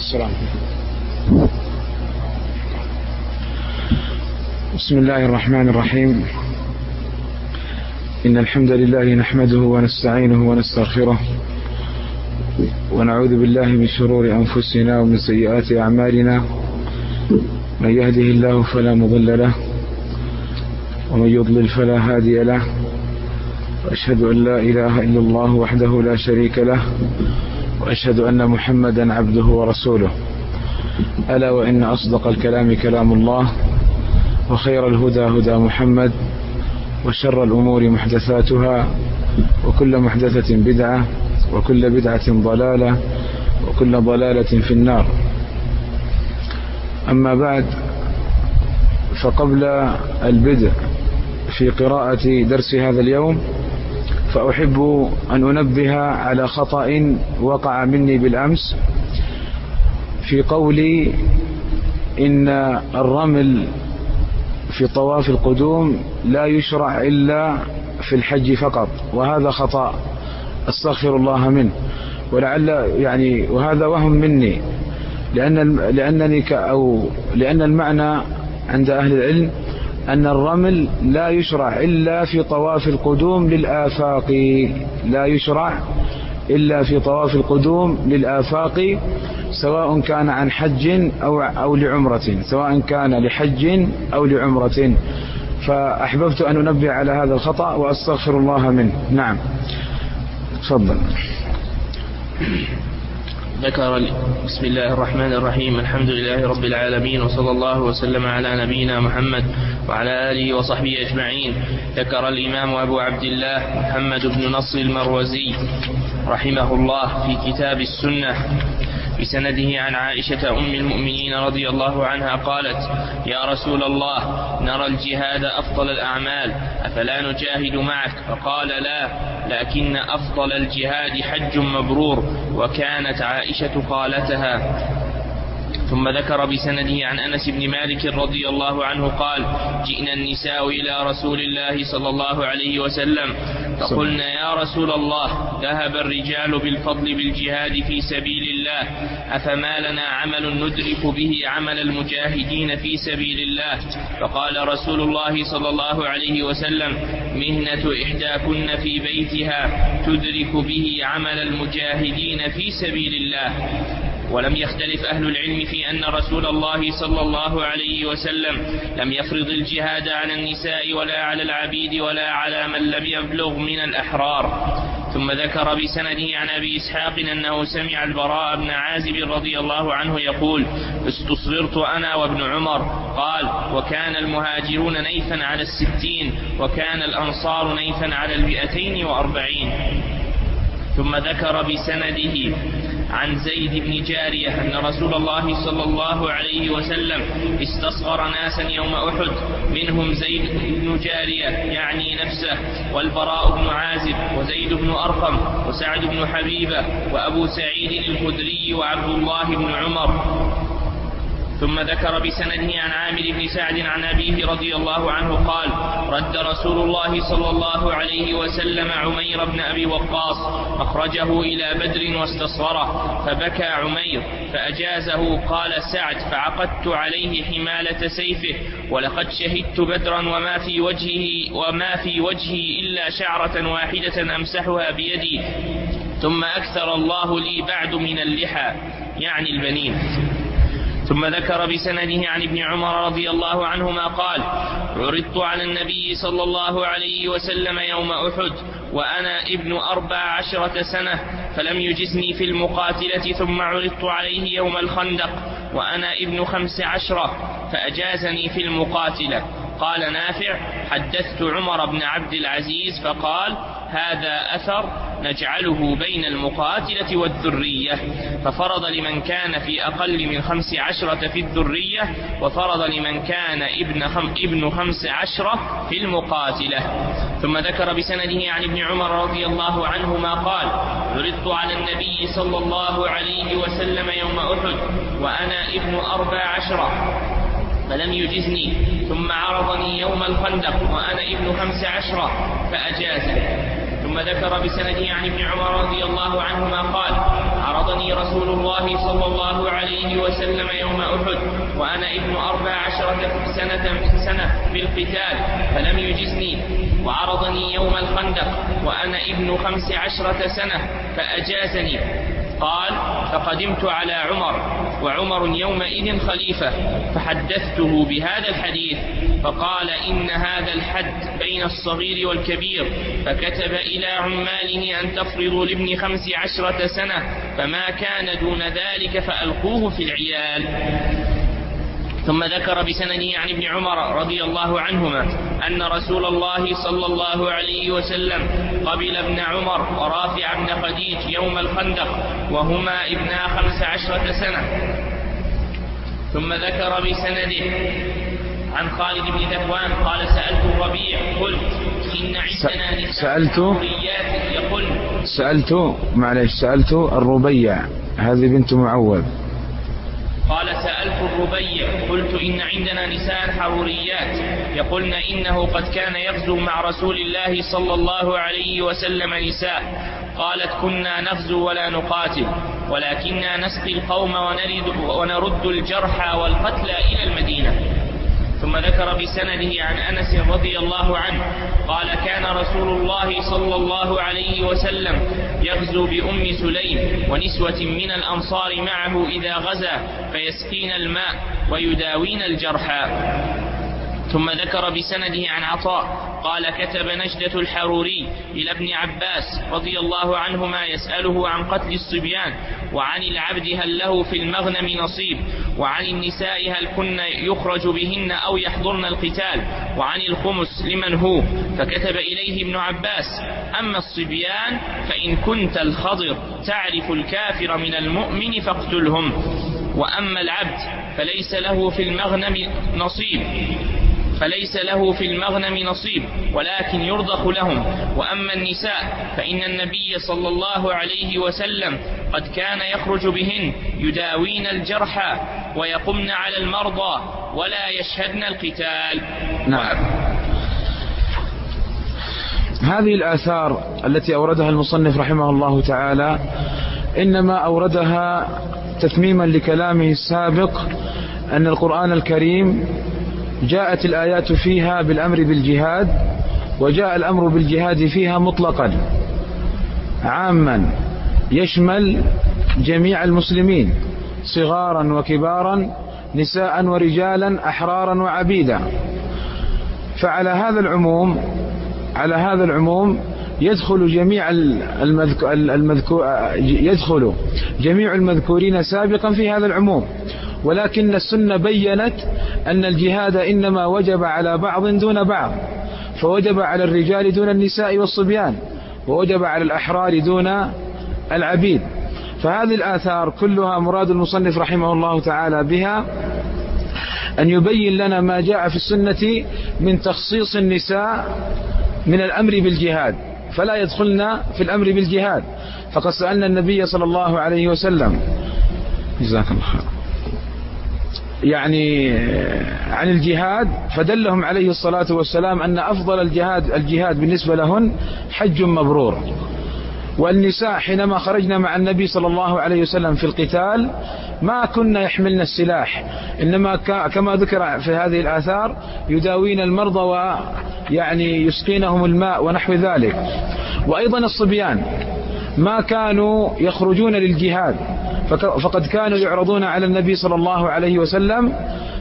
السلام. بسم الله الرحمن الرحيم. إن الحمد لله نحمده ونستعينه ونستغفره ونعوذ بالله من شرور أنفسنا ومن سيئات أعمالنا. من يهده الله فلا مضل له ومن يضلل فلا هادي له، وأشهد أن لا إله إلا الله وحده لا شريك له، وأشهد أن محمدا عبده ورسوله. ألا وإن أصدق الكلام كلام الله، وخير الهدى هدى محمد، وشر الأمور محدثاتها، وكل محدثة بدعة، وكل بدعة ضلالة، وكل ضلالة في النار. أما بعد، فقبل البدء في قراءة درس هذا اليوم، فأحب أن أنبه على خطأ وقع مني بالأمس في قولي إن الرمل في طواف القدوم لا يشرع إلا في الحج فقط، وهذا خطأ أستغفر الله منه، ولعل وهذا وهم مني، لأن المعنى عند أهل العلم أن الرمل لا يشرع إلا في طواف القدوم للآفاق، لا يشرع إلا في طواف القدوم للآفاق، سواء كان عن حج أو لعمرة، سواء كان لحج أو لعمرة. فأحببت أن أنبه على هذا الخطأ وأستغفر الله منه. نعم، تفضل. بسم الله الرحمن الرحيم. الحمد لله رب العالمين، وصلى الله وسلم على نبينا محمد وعلى آله وصحبه أجمعين. ذكر الإمام أبو عبد الله محمد بن نصر المروزي رحمه الله في كتاب السنة بسنده عن عائشة أم المؤمنين رضي الله عنها قالت: يا رسول الله، نرى الجهاد أفضل الأعمال، أفلا نجاهد معك؟ فقال: لا، لكن أفضل الجهاد حج مبرور. وكانت عائشة قالتها. ثم ذكر بسنده عن أنس بن مالك رضي الله عنه قال: جئنا النساء إلى رسول الله صلى الله عليه وسلم فقلنا: يا رسول الله، ذهب الرجال بالفضل بالجهاد في سبيل الله، أفما لنا عمل ندرك به عمل المجاهدين في سبيل الله؟ فقال رسول الله صلى الله عليه وسلم: مهنة إحداكن في بيتها تدرك به عمل المجاهدين في سبيل الله. ولم يختلف أهل العلم في أن رسول الله صلى الله عليه وسلم لم يفرض الجهاد على النساء ولا على العبيد ولا على من لم يبلغ من الأحرار. ثم ذكر بسنده عن أبي إسحاق أنه سمع البراء بن عازب رضي الله عنه يقول: استصغرت أنا وابن عمر. قال: وكان المهاجرون نيفا على 60، وكان الأنصار نيفا على 240. ثم ذكر بسنده عن زيد بن جارية أن رسول الله صلى الله عليه وسلم استصغر ناسا يوم أحد، منهم زيد بن جارية يعني نفسه، والبراء بن عازب، وزيد بن أرقم، وسعد بن حبيبة، وأبو سعيد الخدري، وعبد الله بن عمر. ثم ذكر بسنده عن عامر بن سعد عن أبيه رضي الله عنه قال: رد رسول الله صلى الله عليه وسلم عمير بن أبي وقاص، أخرجه إلى بدر واستصغره، فبكى عمير فأجازه. قال سعد: فعقدت عليه حمالة سيفه، ولقد شهدت بدرا وما في وجهي إلا شعرة واحدة أمسحها بيدي، ثم أكثر الله لي بعد من اللحى، يعني البنين. ثم ذكر بسنده عن ابن عمر رضي الله عنهما قال: عرضت على النبي صلى الله عليه وسلم يوم أحد وأنا ابن 14 سنة، فلم يجزني في المقاتلة، ثم عرضت عليه يوم الخندق وأنا ابن 15 فأجازني في المقاتلة. قال نافع: حدثت عمر بن عبد العزيز فقال: هذا أثر نجعله بين المقاتلة والذرية، ففرض لمن كان في أقل من 15 في الذرية، وفرض لمن كان ابن 15 في المقاتلة. ثم ذكر بسنده عن ابن عمر رضي الله عنهما قال: عرضت على النبي صلى الله عليه وسلم يوم أحد وأنا ابن 14 فلم يجزني، ثم عرضني يوم الخندق وأنا ابن 15 فأجازني. ثم ذكر بسنده عن ابن عمر رضي الله عنهما قال: عرضني رسول الله صلى الله عليه وسلم يوم أحد وأنا ابن 14 سنة بالقتال فلم يجزني، وعرضني يوم الخندق وأنا ابن 15 سنة فأجازني. قال: فقدمت على عمر وعمر يومئذ خليفة فحدثته بهذا الحديث فقال: إن هذا الحد بين الصغير والكبير، فكتب إلى عماله أن تفرضوا لابن 15 سنة، فما كان دون ذلك فألقوه في العيال. ثم ذكر بسنده عن ابن عمر رضي الله عنهما أن رسول الله صلى الله عليه وسلم قبل ابن عمر ورافع بن خديج يوم الخندق وهما ابنا 15 سنة. ثم ذكر بسنده عن خالد بن ذكوان قال: سألت الربيع قلت: إن عندنا نساء حوريات يقول. سألت الربيع، هذه بنت معوذ. قال: سألت الربيع قلت: إن عندنا نساء حروريات يقولن إنه قد كان يغزو مع رسول الله صلى الله عليه وسلم نساء. قالت: كنا نغزو ولا نقاتل، ولكننا نسقي القوم ونرد الجرحى والقتلى إلى المدينة. ثم ذكر بسنده عن أنس رضي الله عنه قال: كان رسول الله صلى الله عليه وسلم يغزو بأم سليم ونسوة من الأنصار معه إذا غزا فيسقين الماء ويداوين الجرحى. ثم ذكر بسنده عن عطاء قال: كتب نجدة الحروري إلى ابن عباس رضي الله عنهما يسأله عن قتل الصبيان، وعن العبد هل له في المغنم نصيب، وعن النساء هل كن يخرج بهن أو يحضرن القتال، وعن الخمس لمن هو. فكتب إليه ابن عباس: أما الصبيان فإن كنت الخضر تعرف الكافر من المؤمن فاقتلهم، وأما العبد فليس له في المغنم نصيب ولكن يرضخ لهم، وأما النساء فإن النبي صلى الله عليه وسلم قد كان يخرج بهن يداوين الجرحى ويقمن على المرضى ولا يشهدن القتال. نعم. هذه الآثار التي أوردها المصنف رحمه الله تعالى إنما أوردها تتميما لكلامه السابق أن القرآن الكريم جاءت الآيات فيها بالأمر بالجهاد، وجاء الأمر بالجهاد فيها مطلقا عاما يشمل جميع المسلمين صغارا وكبارا، نساء ورجالا، أحرارا وعبيدا. فعلى هذا العموم يدخل جميع المذكورين سابقا في هذا العموم، ولكن السنة بيّنت أن الجهاد إنما وجب على بعض دون بعض، فوجب على الرجال دون النساء والصبيان، ووجب على الأحرار دون العبيد. فهذه الآثار كلها مراد المصنف رحمه الله تعالى بها أن يبين لنا ما جاء في السنة من تخصيص النساء من الأمر بالجهاد، فلا يدخلنا في الأمر بالجهاد. فقد سألنا النبي صلى الله عليه وسلم جزاك الله خير عن الجهاد، فدلهم عليه الصلاة والسلام أن أفضل الجهاد بالنسبة لهن حج مبرور. والنساء حينما خرجنا مع النبي صلى الله عليه وسلم في القتال ما كنا يحملن السلاح، إنما كما ذكر في هذه الآثار يداوين المرضى يسقينهم الماء ونحو ذلك. وأيضا الصبيان ما كانوا يخرجون للجهاد، فقد كانوا يعرضون على النبي صلى الله عليه وسلم،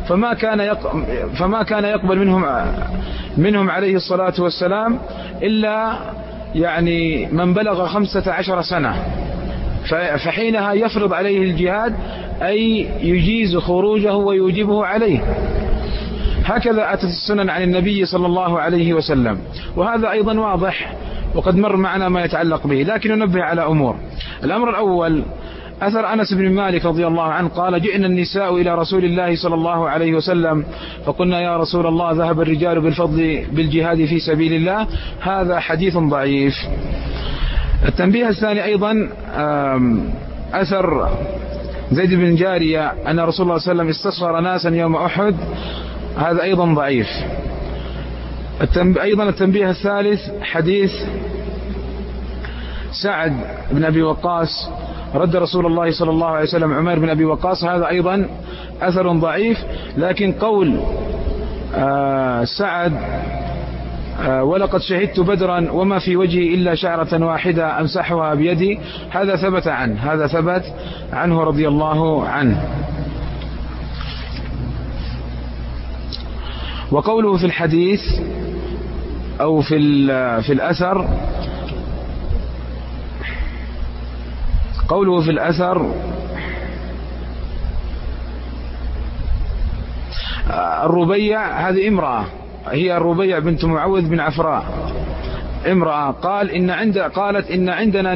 فما كان يقبل منهم عليه الصلاة والسلام إلا من بلغ 15 سنة، فحينها يفرض عليه الجهاد أي يجيز خروجه ويوجبه عليه. هكذا أتت السنن عن النبي صلى الله عليه وسلم، وهذا أيضا واضح وقد مر معنا ما يتعلق به، لكن ننبه على أمور. الأمر الأول أثر أنس بن مالك رضي الله عنه قال: جئنا النساء إلى رسول الله صلى الله عليه وسلم فقلنا: يا رسول الله، ذهب الرجال بالفضل بالجهاد في سبيل الله. هذا حديث ضعيف. التنبيه الثاني أيضا أثر زيد بن جارية أن رسول الله صلى الله عليه وسلم استصغر ناسا يوم أحد، هذا أيضا ضعيف. أيضا التنبيه الثالث حديث سعد بن أبي وقاص رد رسول الله صلى الله عليه وسلم عمير بن أبي وقاص، هذا أيضا أثر ضعيف. لكن قول سعد ولقد شهدت بدرا وما في وجهي إلا شعرة واحدة أمسحها بيدي، هذا ثبت عنه رضي الله عنه. وقوله في الحديث أو في الأثر، قوله في الأثر الربيع، هذه امرأة، هي الربيع بنت معوذ بن عفراء، امرأة. قالت إن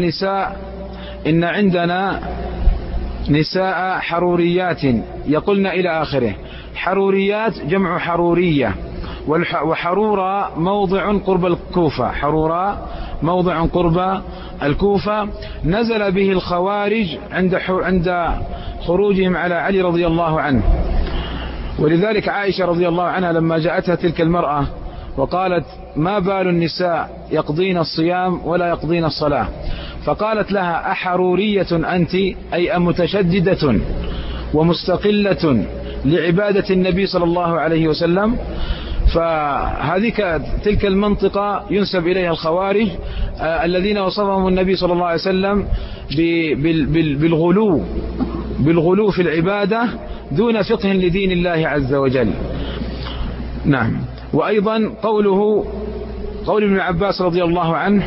عندنا نساء حروريات يقولن إلى آخره. حروريات جمع حرورية، وحرورة موضع قرب الكوفة، حرورة موضع قرب الكوفة. نزل به الخوارج عند خروجهم على علي رضي الله عنه. ولذلك عائشة رضي الله عنها لما جاءتها تلك المرأة وقالت ما بال النساء يقضين الصيام ولا يقضين الصلاة، فقالت لها أحرورية أنت، أي أمتشددة ومستقلة لعبادة النبي صلى الله عليه وسلم. فهذه تلك المنطقة ينسب إليها الخوارج الذين وصفهم النبي صلى الله عليه وسلم بالغلو في العبادة دون فقه لدين الله عز وجل. نعم. وأيضا قول ابن عباس رضي الله عنه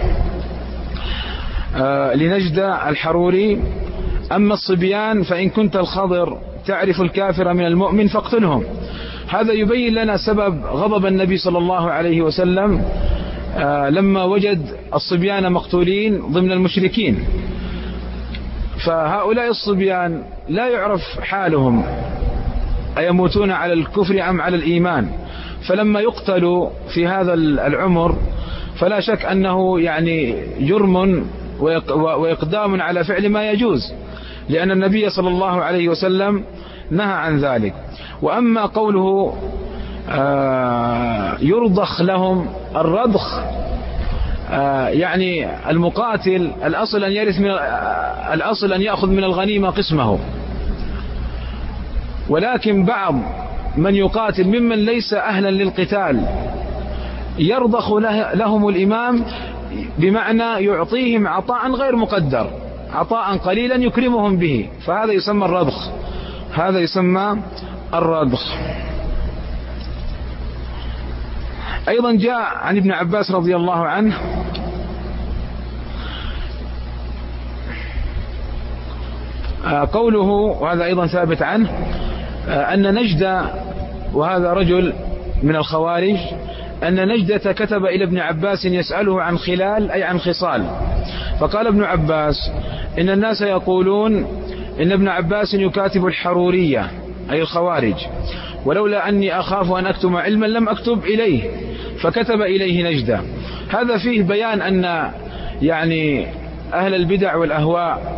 لنجد الحروري: أما الصبيان فإن كنت الخضر تعرف الكافر من المؤمن فاقتلهم. هذا يبين لنا سبب غضب النبي صلى الله عليه وسلم لما وجد الصبيان مقتولين ضمن المشركين. فهؤلاء الصبيان لا يعرف حالهم أيموتون على الكفر أم على الإيمان، فلما يقتلوا في هذا العمر فلا شك أنه يعني جرم وإقدام على فعل ما يجوز، لأن النبي صلى الله عليه وسلم نهى عن ذلك. وأما قوله يرضخ لهم، الرضخ يعني المقاتل الأصل أن يأخذ من الغنيمة قسمه، ولكن بعض من يقاتل ممن ليس أهلا للقتال يرضخ لهم الإمام، بمعنى يعطيهم عطاء غير مقدر، عطاء قليلا يكرمهم به، فهذا يسمى الرضخ، هذا يسمى الرضخ. أيضا جاء عن ابن عباس رضي الله عنه قوله، وهذا أيضا ثابت عنه، أن نجدة، وهذا رجل من الخوارج، أن نجدة كتب إلى ابن عباس يسأله عن خلال، أي عن خصال، فقال ابن عباس إن الناس يقولون إن ابن عباس يكاتب الحرورية أي الخوارج، ولولا أني أخاف أن أكتم علما لم أكتب إليه، فكتب إليه نجدة. هذا فيه بيان أن يعني أهل البدع والأهواء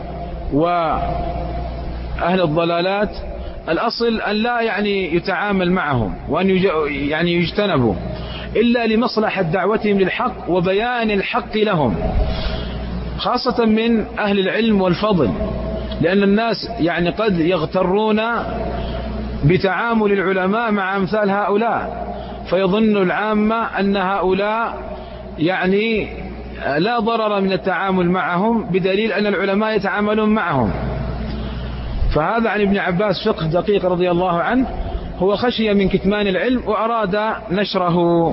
وأهل الضلالات الأصل أن لا يعني يتعامل معهم، وأن يعني يجتنبوا إلا لمصلحة دعوتهم للحق وبيان الحق لهم، خاصة من أهل العلم والفضل، لأن الناس يعني قد يغترون بتعامل العلماء مع أمثال هؤلاء، فيظن العامة أن هؤلاء يعني لا ضرر من التعامل معهم، بدليل أن العلماء يتعاملون معهم. فهذا عن ابن عباس فقه دقيق رضي الله عنه، هو خشي من كتمان العلم وأراد نشره.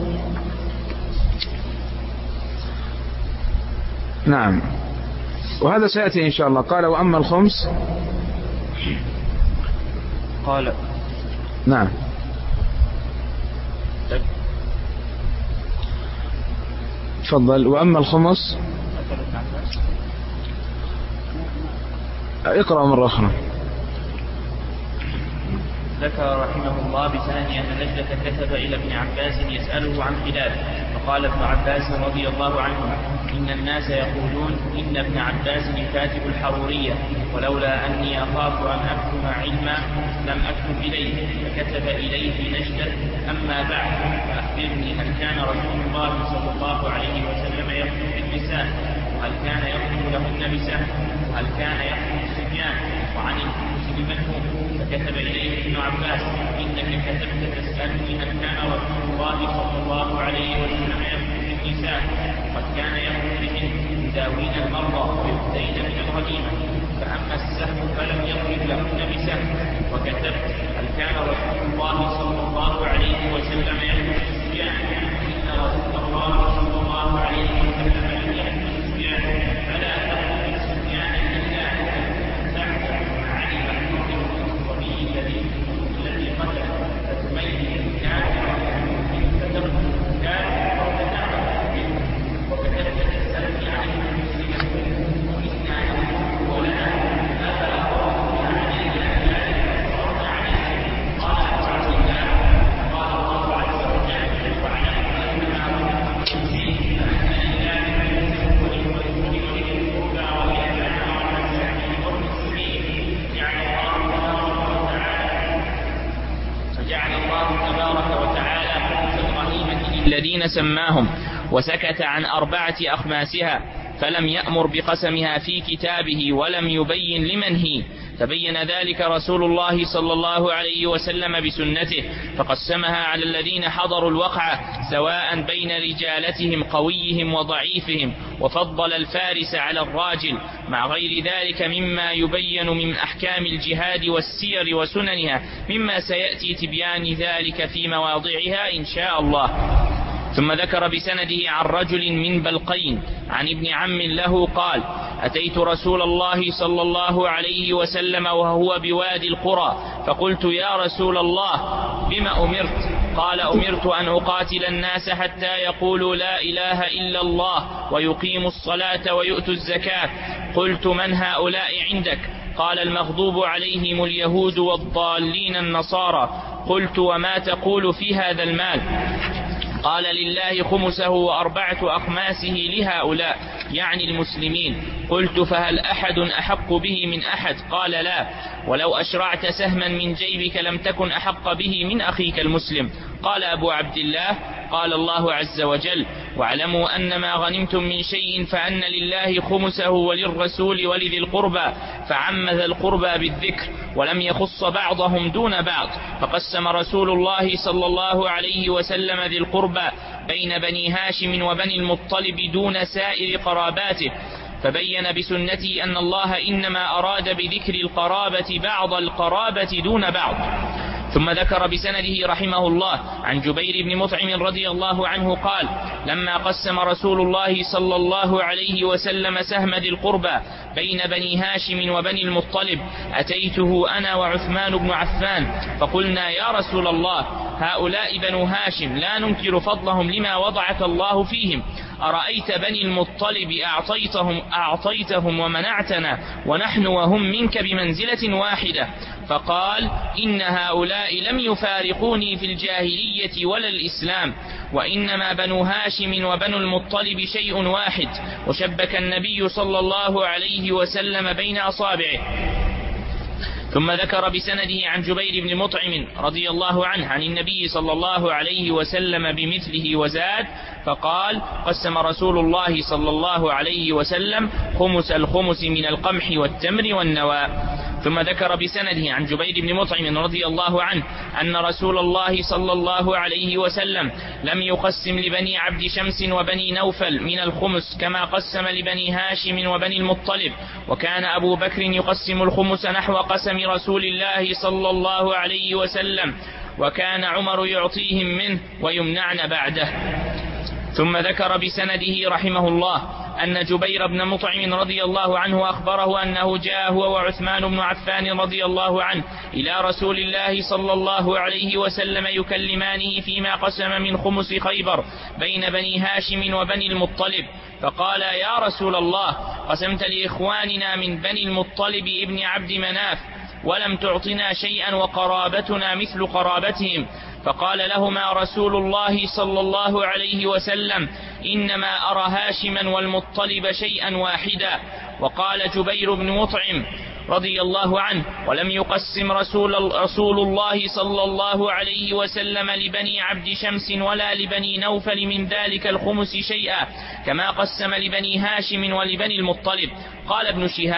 نعم، وهذا سيأتي إن شاء الله. قال وأما الخمس، قال نعم تفضل. وأما الخمس، اقرأ مرة أخرى. ذكر رحمه الله بسنده أن نجدة كتب إلى ابن عباس يسأله عن خلاف، فقال ابن عباس رضي الله عنه إن الناس يقولون إن ابن عباس يكاتب الحرورية، ولولا أني أخاف أن أكتم علما لم أكتب إليه، فكتب إليه نجدة: أما بعد فأخبرني، هل كان رسول الله صلى الله عليه وسلم يخطب بالنساء؟ وهل كان يخطب لهن بسهم؟ وهل كان فكتب إليه ابن عباس: إنك كتبت تسألني هل كان رسول الله صلى الله عليه وسلم يأخذ بالنساء، وقد كان يأخذ بهن يداوين المرضى ويؤتين من الغنيمة، فأما السهم فلم يضرب لهن بسهم. وكتبت: هل كان رسول الله صلى الله عليه وسلم يأخذ الصبيان، إن رسول الله صلى الله عليه وسلم لم يأخذ الصبيان، فلا تأخذ بالصبيان إلا أن تعلم علم المؤمن الصبي الذي قتل، فتميز الكافر فتقتل الكافر أو تتعبد به. وكتبت تسألني عن المسلمة وإسناده ولنا أفلا قرأت عليه ذلك صرنا عليه. قال أبو عبد الله: قال الله عز وجل: واعلم أنما رزقكم به فأن لله ولرسوله ولذي القربى واليتامى والمساكين وابن السبيل. فجعل الله تبارك وتعالى في الغنيمة للذين سماهم، وسكت عن 4 أخماسها، فلم يأمر بقسمها في كتابه ولم يبين لمن هي، فبين ذلك رسول الله صلى الله عليه وسلم بسنته، فقسمها على الذين حضروا الوقعة سواء بين رجالتهم قويهم وضعيفهم، وفضل الفارس على الراجل، مع غير ذلك مما يبين من أحكام الجهاد والسير وسننها، مما سيأتي تبيان ذلك في مواضعها إن شاء الله. ثم ذكر بسنده عن رجل من بلقين عن ابن عم له قال: أتيت رسول الله صلى الله عليه وسلم وهو بوادي القرى، فقلت: يا رسول الله، بما أمرت؟ قال: أمرت أن أقاتل الناس حتى يقولوا لا إله إلا الله ويقيموا الصلاة ويؤتوا الزكاة. قلت: من هؤلاء عندك؟ قال: المغضوب عليهم اليهود والضالين النصارى. قلت: وما تقول في هذا المال؟ قال: لله خمسه و4 أخماسه لهؤلاء، يعني المسلمين. قلت: فهل أحد أحق به من أحد؟ قال: لا، ولو أشرعت سهما من جيبك لم تكن أحق به من أخيك المسلم. قال أبو عبد الله: قال الله عز وجل: واعلموا أن ما غنمتم من شيء فأن لله خمسه وللرسول ولذي القربى، فعم ذا القربى بالذكر ولم يخص بعضهم دون بعض، فقسم رسول الله صلى الله عليه وسلم ذي القربى بين بني هاشم وبني المطلب دون سائر قراباته، فبين بسنته أن الله إنما أراد بذكر القرابة بعض القرابة دون بعض. ثم ذكر بسنده رحمه الله عن جبير بن مطعم رضي الله عنه قال: لما قسم رسول الله صلى الله عليه وسلم سهم ذي القربى بين بني هاشم وبني المطلب، أتيته أنا وعثمان بن عفان فقلنا: يا رسول الله، هؤلاء بنو هاشم لا ننكر فضلهم لما وضعك الله فيهم، أرأيت بني المطلب أعطيتهم ومنعتنا، ونحن وهم منك بمنزلة واحدة. فقال: إن هؤلاء لم يفارقوني في الجاهلية ولا الإسلام، وإنما بنو هاشم وبنو المطلب شيء واحد. وشبك النبي صلى الله عليه وسلم بين أصابعه. ثم ذكر بسنده عن جبير بن مطعم رضي الله عنه عن النبي صلى الله عليه وسلم بمثله وزاد، فقال: قسم رسول الله صلى الله عليه وسلم خمس الخمس من القمح والتمر والنوى. ثم ذكر بسنده عن جبير بن مطعم رضي الله عنه أن رسول الله صلى الله عليه وسلم لم يقسم لبني عبد شمس وبني نوفل من الخمس كما قسم لبني هاشم وبني المطلب، وكان أبو بكر يقسم الخمس نحو قسم رسول الله صلى الله عليه وسلم، وكان عمر يعطيهم منه ويمنعن بعده. ثم ذكر بسنده رحمه الله أن جبير بن مطعم رضي الله عنه أخبره أنه جاء هو وعثمان بن عفان رضي الله عنه إلى رسول الله صلى الله عليه وسلم يكلمانه فيما قسم من خمس خيبر بين بني هاشم وبني المطلب، فقال: يا رسول الله، قسمت لإخواننا من بني المطلب ابن عبد مناف ولم تعطنا شيئا وقرابتنا مثل قرابتهم. فقال لهما رسول الله صلى الله عليه وسلم: إنما أرى هاشما والمطلب شيئا واحدا. وقال جبير بن مطعم رضي الله عنه: ولم يقسم رسول الله صلى الله عليه وسلم لبني عبد شمس ولا لبني نوفل من ذلك الخمس شيئا كما قسم لبني هاشم ولبني المطلب. قال ابن شهاب: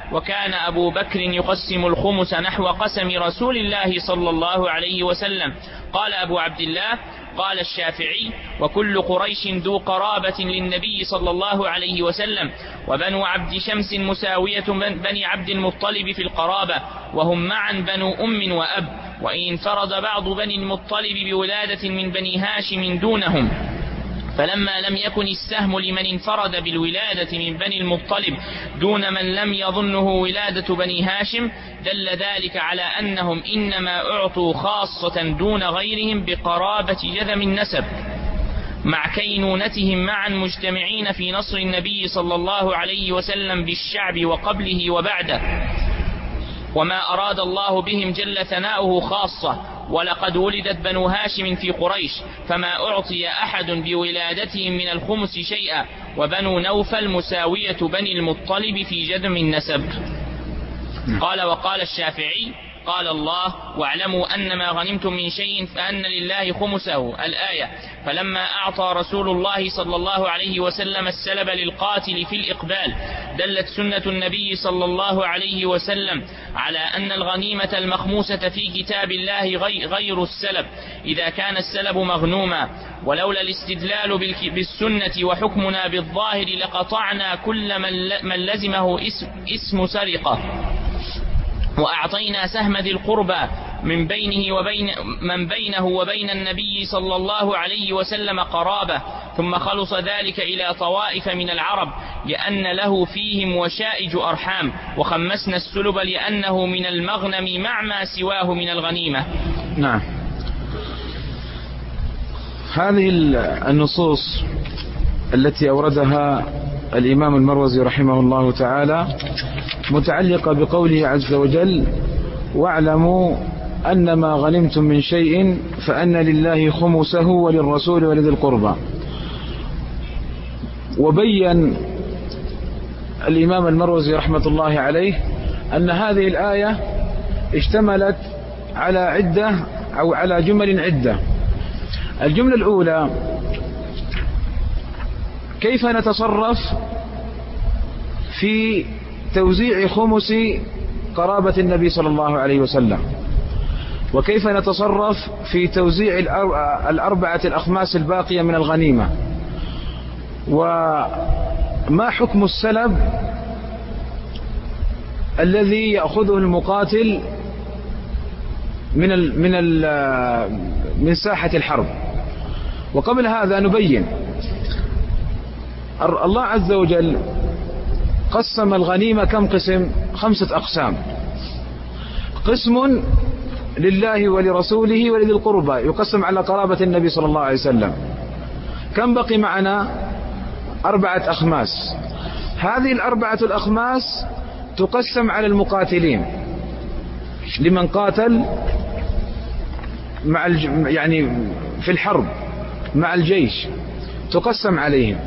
وكان أبو بكر يقسم الخمس نحو قسم رسول الله صلى الله عليه وسلم. قال أبو عبد الله: قال الشافعي: وكل قريش ذو قرابة للنبي صلى الله عليه وسلم، وبنو عبد شمس مساوية بني عبد المطلب في القرابة، وهم معا بنو أم وأب، وإن انفرد بعض بني المطلب بولادة من بني هاشم دونهم، فلما لم يكن السهم لمن انفرد بالولادة من بني المطلب دون من لم يظنه ولادة بني هاشم، دل ذلك على أنهم إنما أعطوا خاصة دون غيرهم بقرابة جذم النسب، مع كينونتهم معا مجتمعين في نصر النبي صلى الله عليه وسلم بالشعب وقبله وبعده، وما أراد الله بهم جل ثناؤه خاصة. ولقد ولدت بنو هاشم في قريش، فما أعطي أحد بولادتهم من الخمس شيئا، وبنو نوفل مساوية بني المطلب في جذم النسب. قال: وقال الشافعي: قال الله: واعلموا أن ما غنمتم من شيء فأن لله خمسه، الآية. فلما أعطى رسول الله صلى الله عليه وسلم السلب للقاتل في الإقبال، دلت سنة النبي صلى الله عليه وسلم على أن الغنيمة المخموسة في كتاب الله غير السلب إذا كان السلب مغنوما، ولولا الاستدلال بالسنة وحكمنا بالظاهر لقطعنا كل من لزمه اسم سرقة، وأعطينا سهم ذي القربى من بينه وبين النبي صلى الله عليه وسلم قرابة، ثم خلص ذلك إلى طوائف من العرب لأن له فيهم وشائج أرحام، وخمسنا السلب لأنه من المغنم مع ما سواه من الغنيمة. نعم. هذه النصوص التي أوردها الإمام المروزي رحمه الله تعالى متعلقة بقوله عز وجل: واعلموا أن ما غنمتم من شيء فأن لله خمسه وللرسول ولذي القربى. وبين الإمام المروزي رحمة الله عليه أن هذه الآية اشتملت على عدة أو على جمل عدة. الجملة الأولى: كيف نتصرف في توزيع خمس قرابة النبي صلى الله عليه وسلم، وكيف نتصرف في توزيع الأربعة الأخماس الباقية من الغنيمة، وما حكم السلب الذي يأخذه المقاتل من ساحة الحرب. وقبل هذا نبين الله عز وجل قسم الغنيمة كم قسم؟ 5 أقسام. قسم لله ولرسوله ولذي القربى يقسم على قرابة النبي صلى الله عليه وسلم. كم بقي معنا؟ 4 أخماس. هذه 4 الأخماس تقسم على المقاتلين، لمن قاتل يعني في الحرب مع الجيش تقسم عليهم.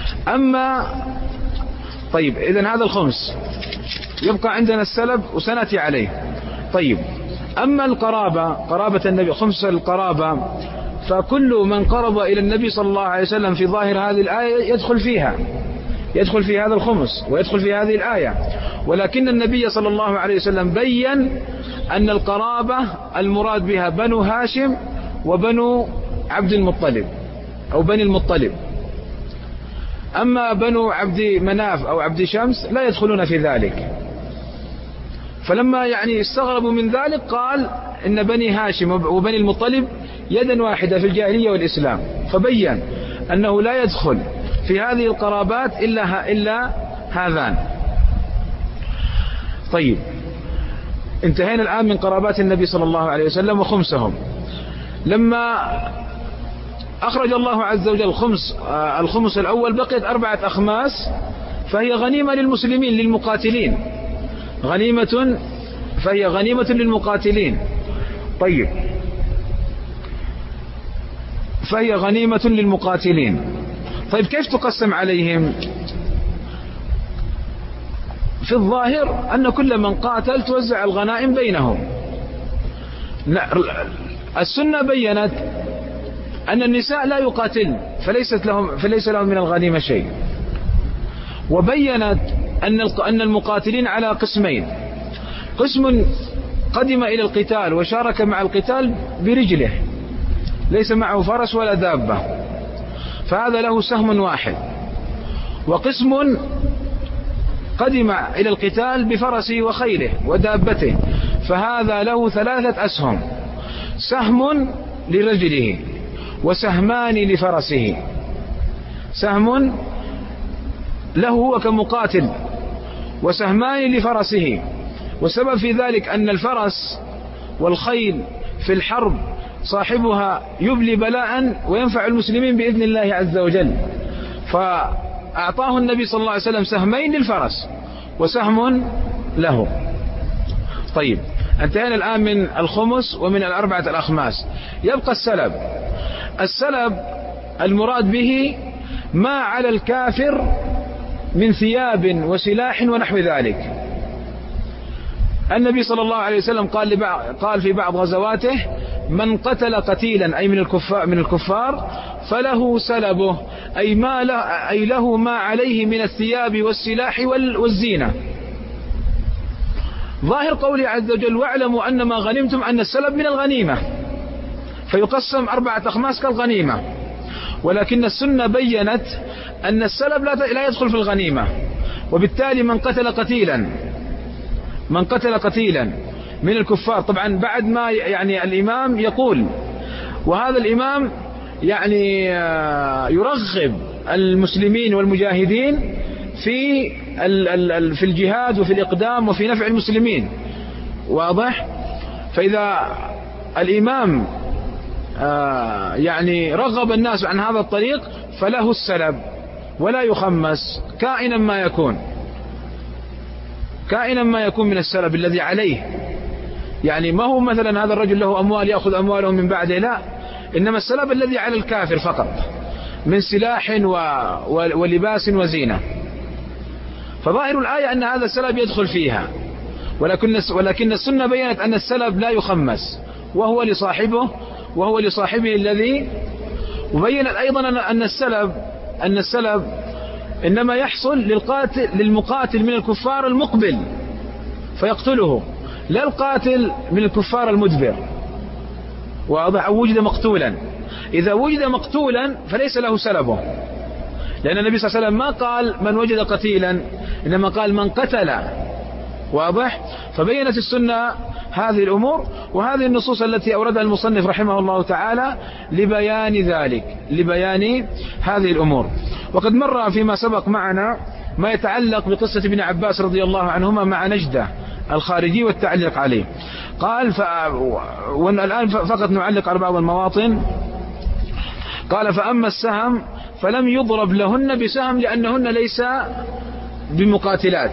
طيب إذن هذا الخمس يبقى عندنا السلب وسنأتي عليه. طيب أما قرابة النبي، خمس القرابة، فكل من قرب إلى النبي صلى الله عليه وسلم في ظاهر هذه الآية يدخل في هذا الخمس ويدخل في هذه الآية. ولكن النبي صلى الله عليه وسلم بيّن أن القرابة المراد بها بنو هاشم وبنو عبد المطلب أو بني المطلب. أما بنو عبد مناف أو عبد شمس لا يدخلون في ذلك. فلما استغربوا من ذلك قال إن بني هاشم وبني المطلب يدا واحدة في الجاهلية والإسلام، فبين أنه لا يدخل في هذه القرابات إلا هذان. طيب انتهينا الآن من قرابات النبي صلى الله عليه وسلم وخمسهم. لما أخرج الله عز وجل الخمس الأول بقيت 4 أخماس، فهي غنيمة للمسلمين للمقاتلين، فهي غنيمة للمقاتلين. طيب فهي غنيمة للمقاتلين. طيب كيف تقسم عليهم؟ في الظاهر أن كل من قاتل توزع الغنائم بينهم. السنة بيّنت أن النساء لا يقاتلن فليس لهم من الغنيمة شيء، وبيّنت أن المقاتلين على قسمين: قسم قدم إلى القتال وشارك مع القتال برجله، ليس معه فرس ولا دابة، فهذا له سهم واحد. وقسم قدم إلى القتال بفرسه وخيله ودابته، فهذا له 3 أسهم: سهم لرجله، وسهمان لفرسه، سهم له هو كمقاتل، وسهمان لفرسه. والسبب في ذلك أن الفرس والخيل في الحرب صاحبها يبلي بلاء وينفع المسلمين بإذن الله عز وجل، فأعطاه النبي صلى الله عليه وسلم سهمين للفرس وسهم له. طيب، انتهينا الآن من الخمس ومن 4 الأخماس. يبقى السلب. السلب المراد به ما على الكافر من ثياب وسلاح ونحو ذلك. النبي صلى الله عليه وسلم قال في بعض غزواته: من قتل قتيلا أي من الكفار فله سلبه، أي له ما عليه من الثياب والسلاح والزينة. ظاهر قوله عز وجل: واعلموا أن ما غنمتم أن السلب من الغنيمة، فيقسم 4 أخماس كالغنيمة. ولكن السنة بيّنت أن السلب لا يدخل في الغنيمة، وبالتالي من قتل قتيلا من الكفار، طبعا بعد ما يعني الإمام يقول، وهذا الإمام يعني يرغب المسلمين والمجاهدين في الجهاد وفي الإقدام وفي نفع المسلمين، واضح؟ فإذا الإمام يعني رغب الناس عن هذا الطريق فله السلب ولا يخمس، كائنا ما يكون من السلب الذي عليه. يعني ما هو مثلا هذا الرجل له أموال يأخذ أموالهم من بعده، لا، إنما السلب الذي على الكافر فقط من سلاح ولباس وزينة. فظاهر الآية أن هذا السلب يدخل فيها، ولكن السنة بيّنت أن السلب لا يخمس وهو لصاحبه الذي. وبيّنت أيضا أن السلب إنما يحصل للمقاتل من الكفار المقبل فيقتله، لا القاتل من الكفار المدبر، واضح؟ أو وجد مقتولا. إذا وجد مقتولا فليس له سلبه، لأن النبي صلى الله عليه وسلم ما قال من وجد قتيلا، إنما قال من قتل، واضح؟ فبينت السنة هذه الأمور، وهذه النصوص التي أوردها المصنف رحمه الله تعالى لبيان هذه الأمور. وقد مر فيما سبق معنا ما يتعلق بقصة ابن عباس رضي الله عنهما مع نجدة الخارجي والتعليق عليه. قال والآن فقط نعلق على بعض المواطن. قال: فأما السهم فلم يضرب لهن بسهم لأنهن ليس بمقاتلات،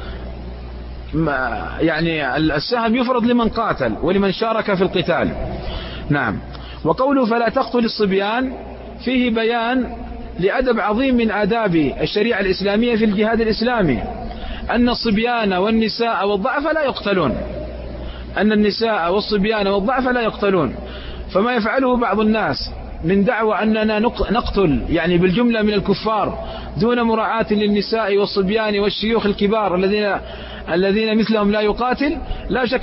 يعني السهم يفرض لمن قاتل ولمن شارك في القتال. نعم. وقوله فلا تقتل الصبيان فيه بيان لأدب عظيم من آداب الشريعة الإسلامية في الجهاد الإسلامي، أن الصبيان والنساء والضعف لا يقتلون، أن النساء والصبيان والضعف لا يقتلون. فما يفعله بعض الناس من دعوة أننا نقتل يعني بالجملة من الكفار دون مراعاة للنساء والصبيان والشيوخ الكبار الذين مثلهم لا يقاتل، لا شك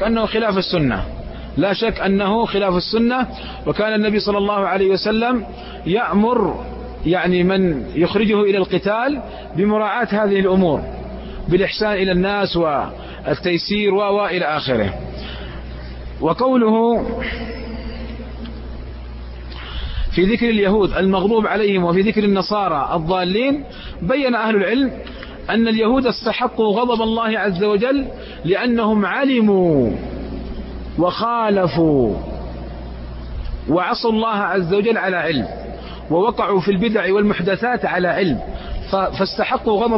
أنه خلاف السنة. وكان النبي صلى الله عليه وسلم يأمر يعني من يخرجه إلى القتال بمراعاة هذه الأمور، بالإحسان إلى الناس والتيسير وإلى آخره. وقوله في ذكر اليهود المغضوب عليهم وفي ذكر النصارى الضالين، بين أهل العلم أن اليهود استحقوا غضب الله عز وجل لأنهم علموا وخالفوا وعصوا الله عز وجل على علم، ووقعوا في البدع والمحدثات على علم، فاستحقوا غضب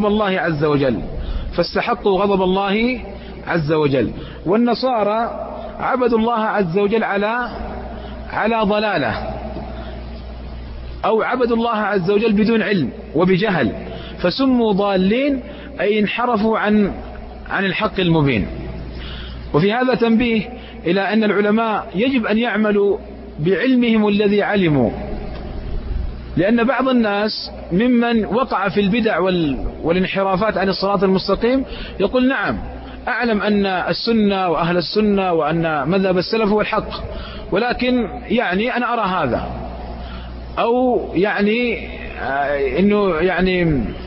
الله عز وجل. والنصارى عبدوا الله عز وجل على ضلالة، أو عبدوا الله عز وجل بدون علم وبجهل، فسموا ضالين أي انحرفوا عن الحق المبين. وفي هذا تنبيه إلى أن العلماء يجب أن يعملوا بعلمهم الذي علموا لأن بعض الناس ممن وقع في البدع والانحرافات عن الصراط المستقيم يقول نعم أعلم أن السنة وأهل السنة وأن مذهب السلف هو الحق، ولكن يعني أنا أرى هذا، أو يعني إنه يعني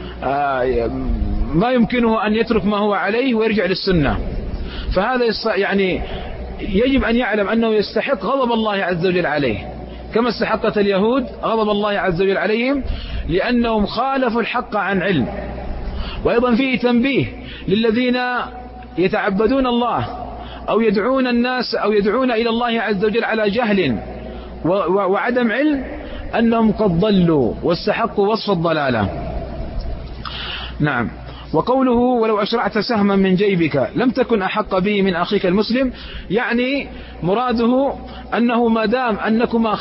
ما يمكنه أن يترك ما هو عليه ويرجع للسنة. فهذا يعني يجب أن يعلم أنه يستحق غضب الله عز وجل عليه، كما استحقت اليهود غضب الله عز وجل عليهم لأنهم خالفوا الحق عن علم. وأيضا فيه تنبيه للذين يتعبدون الله أو يدعون الناس أو يدعون إلى الله عز وجل على جهل وعدم علم أنهم قد ضلوا واستحقوا وصف الضلالة. نعم. وقوله ولو أشرعت سهما من جيبك لم تكن أحق به من أخيك المسلم، يعني مراده أنه ما دام أنكما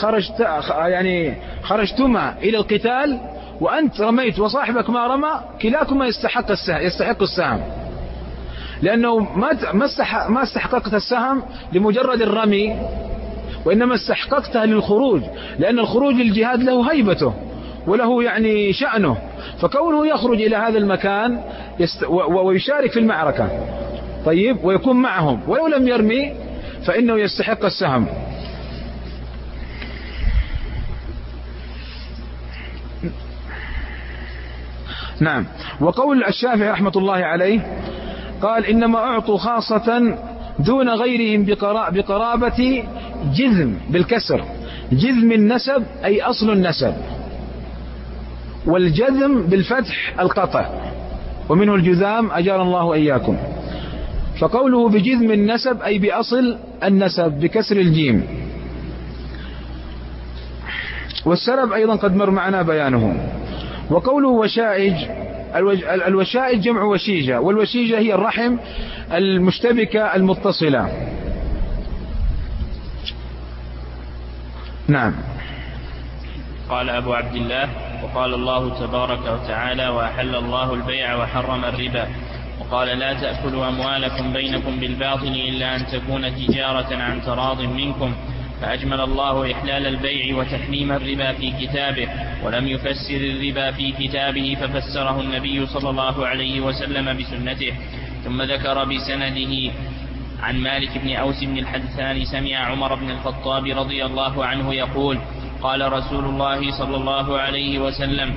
خرجتما إلى القتال وأنت رميت وصاحبك ما رمى، كلاكما يستحق السهم، لأنه ما استحققت السهم لمجرد الرمي، وإنما استحققتها للخروج، لأن الخروج للجهاد له هيبته وله يعني شأنه، فكونه يخرج إلى هذا المكان ويشارك في المعركة طيب ويكون معهم ولو لم يرمي فإنه يستحق السهم. نعم. وقول الشافعي رحمة الله عليه قال إنما أعطوا خاصة دون غيرهم بقرابة جذم بالكسر، جذم النسب أي أصل النسب، والجذم بالفتح القطع، ومنه الجذام أجار الله إياكم. فقوله بجذم النسب أي بأصل النسب بكسر الجيم. والسرب أيضا قد مر معنا بيانه. وقوله وشائج، الوشائج جمع وشيجة، والوشيجة هي الرحم المشتبكة المتصلة. نعم. قال أبو عبد الله وقال الله تبارك وتعالى وأحل الله البيع وحرم الربا، وقال لا تأكلوا أموالكم بينكم بالباطل إلا أن تكون تجارة عن تراض منكم، فأجمل الله إحلال البيع وتحريم الربا في كتابه، ولم يفسر الربا في كتابه ففسره النبي صلى الله عليه وسلم بسنته. ثم ذكر بسنده عن مالك بن أوس بن الحدثان سمع عمر بن الخطاب رضي الله عنه يقول قال رسول الله صلى الله عليه وسلم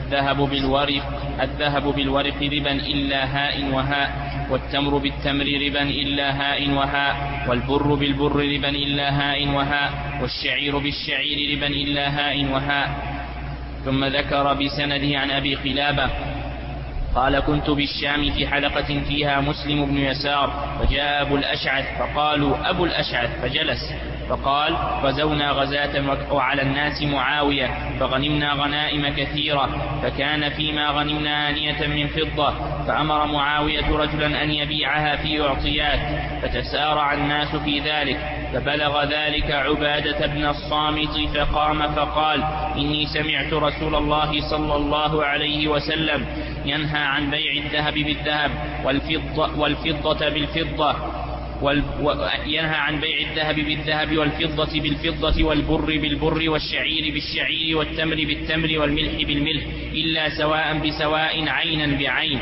الذهب بالورق ربا إلا هاء وهاء، والتمر بالتمر ربا إلا هاء وهاء، والبر بالبر ربا إلا هاء وهاء، والشعير بالشعير ربا إلا هاء وهاء. ثم ذكر بسنده عن أبي خلابة قال كنت بالشام في حلقة فيها مسلم بن يسار، فجاء أبو الأشعث فقالوا أبو الأشعث، فجلس فقال غزونا غزاة وعلى الناس معاوية فغنمنا غنائم كثيرة، فكان فيما غنمنا آنية من فضة، فأمر معاوية رجلا أن يبيعها في أعطيات، فتسارع الناس في ذلك، فبلغ ذلك عبادة بن الصامت فقام فقال إني سمعت رسول الله صلى الله عليه وسلم ينهى عن بيع الذهب بالذهب والفضة بالفضة ينهى عن بيع الذهب بالذهب والفضة بالفضة والبر بالبر والشعير بالشعير والتمر بالتمر والملح بالملح إلا سواء بسواء عينا بعين،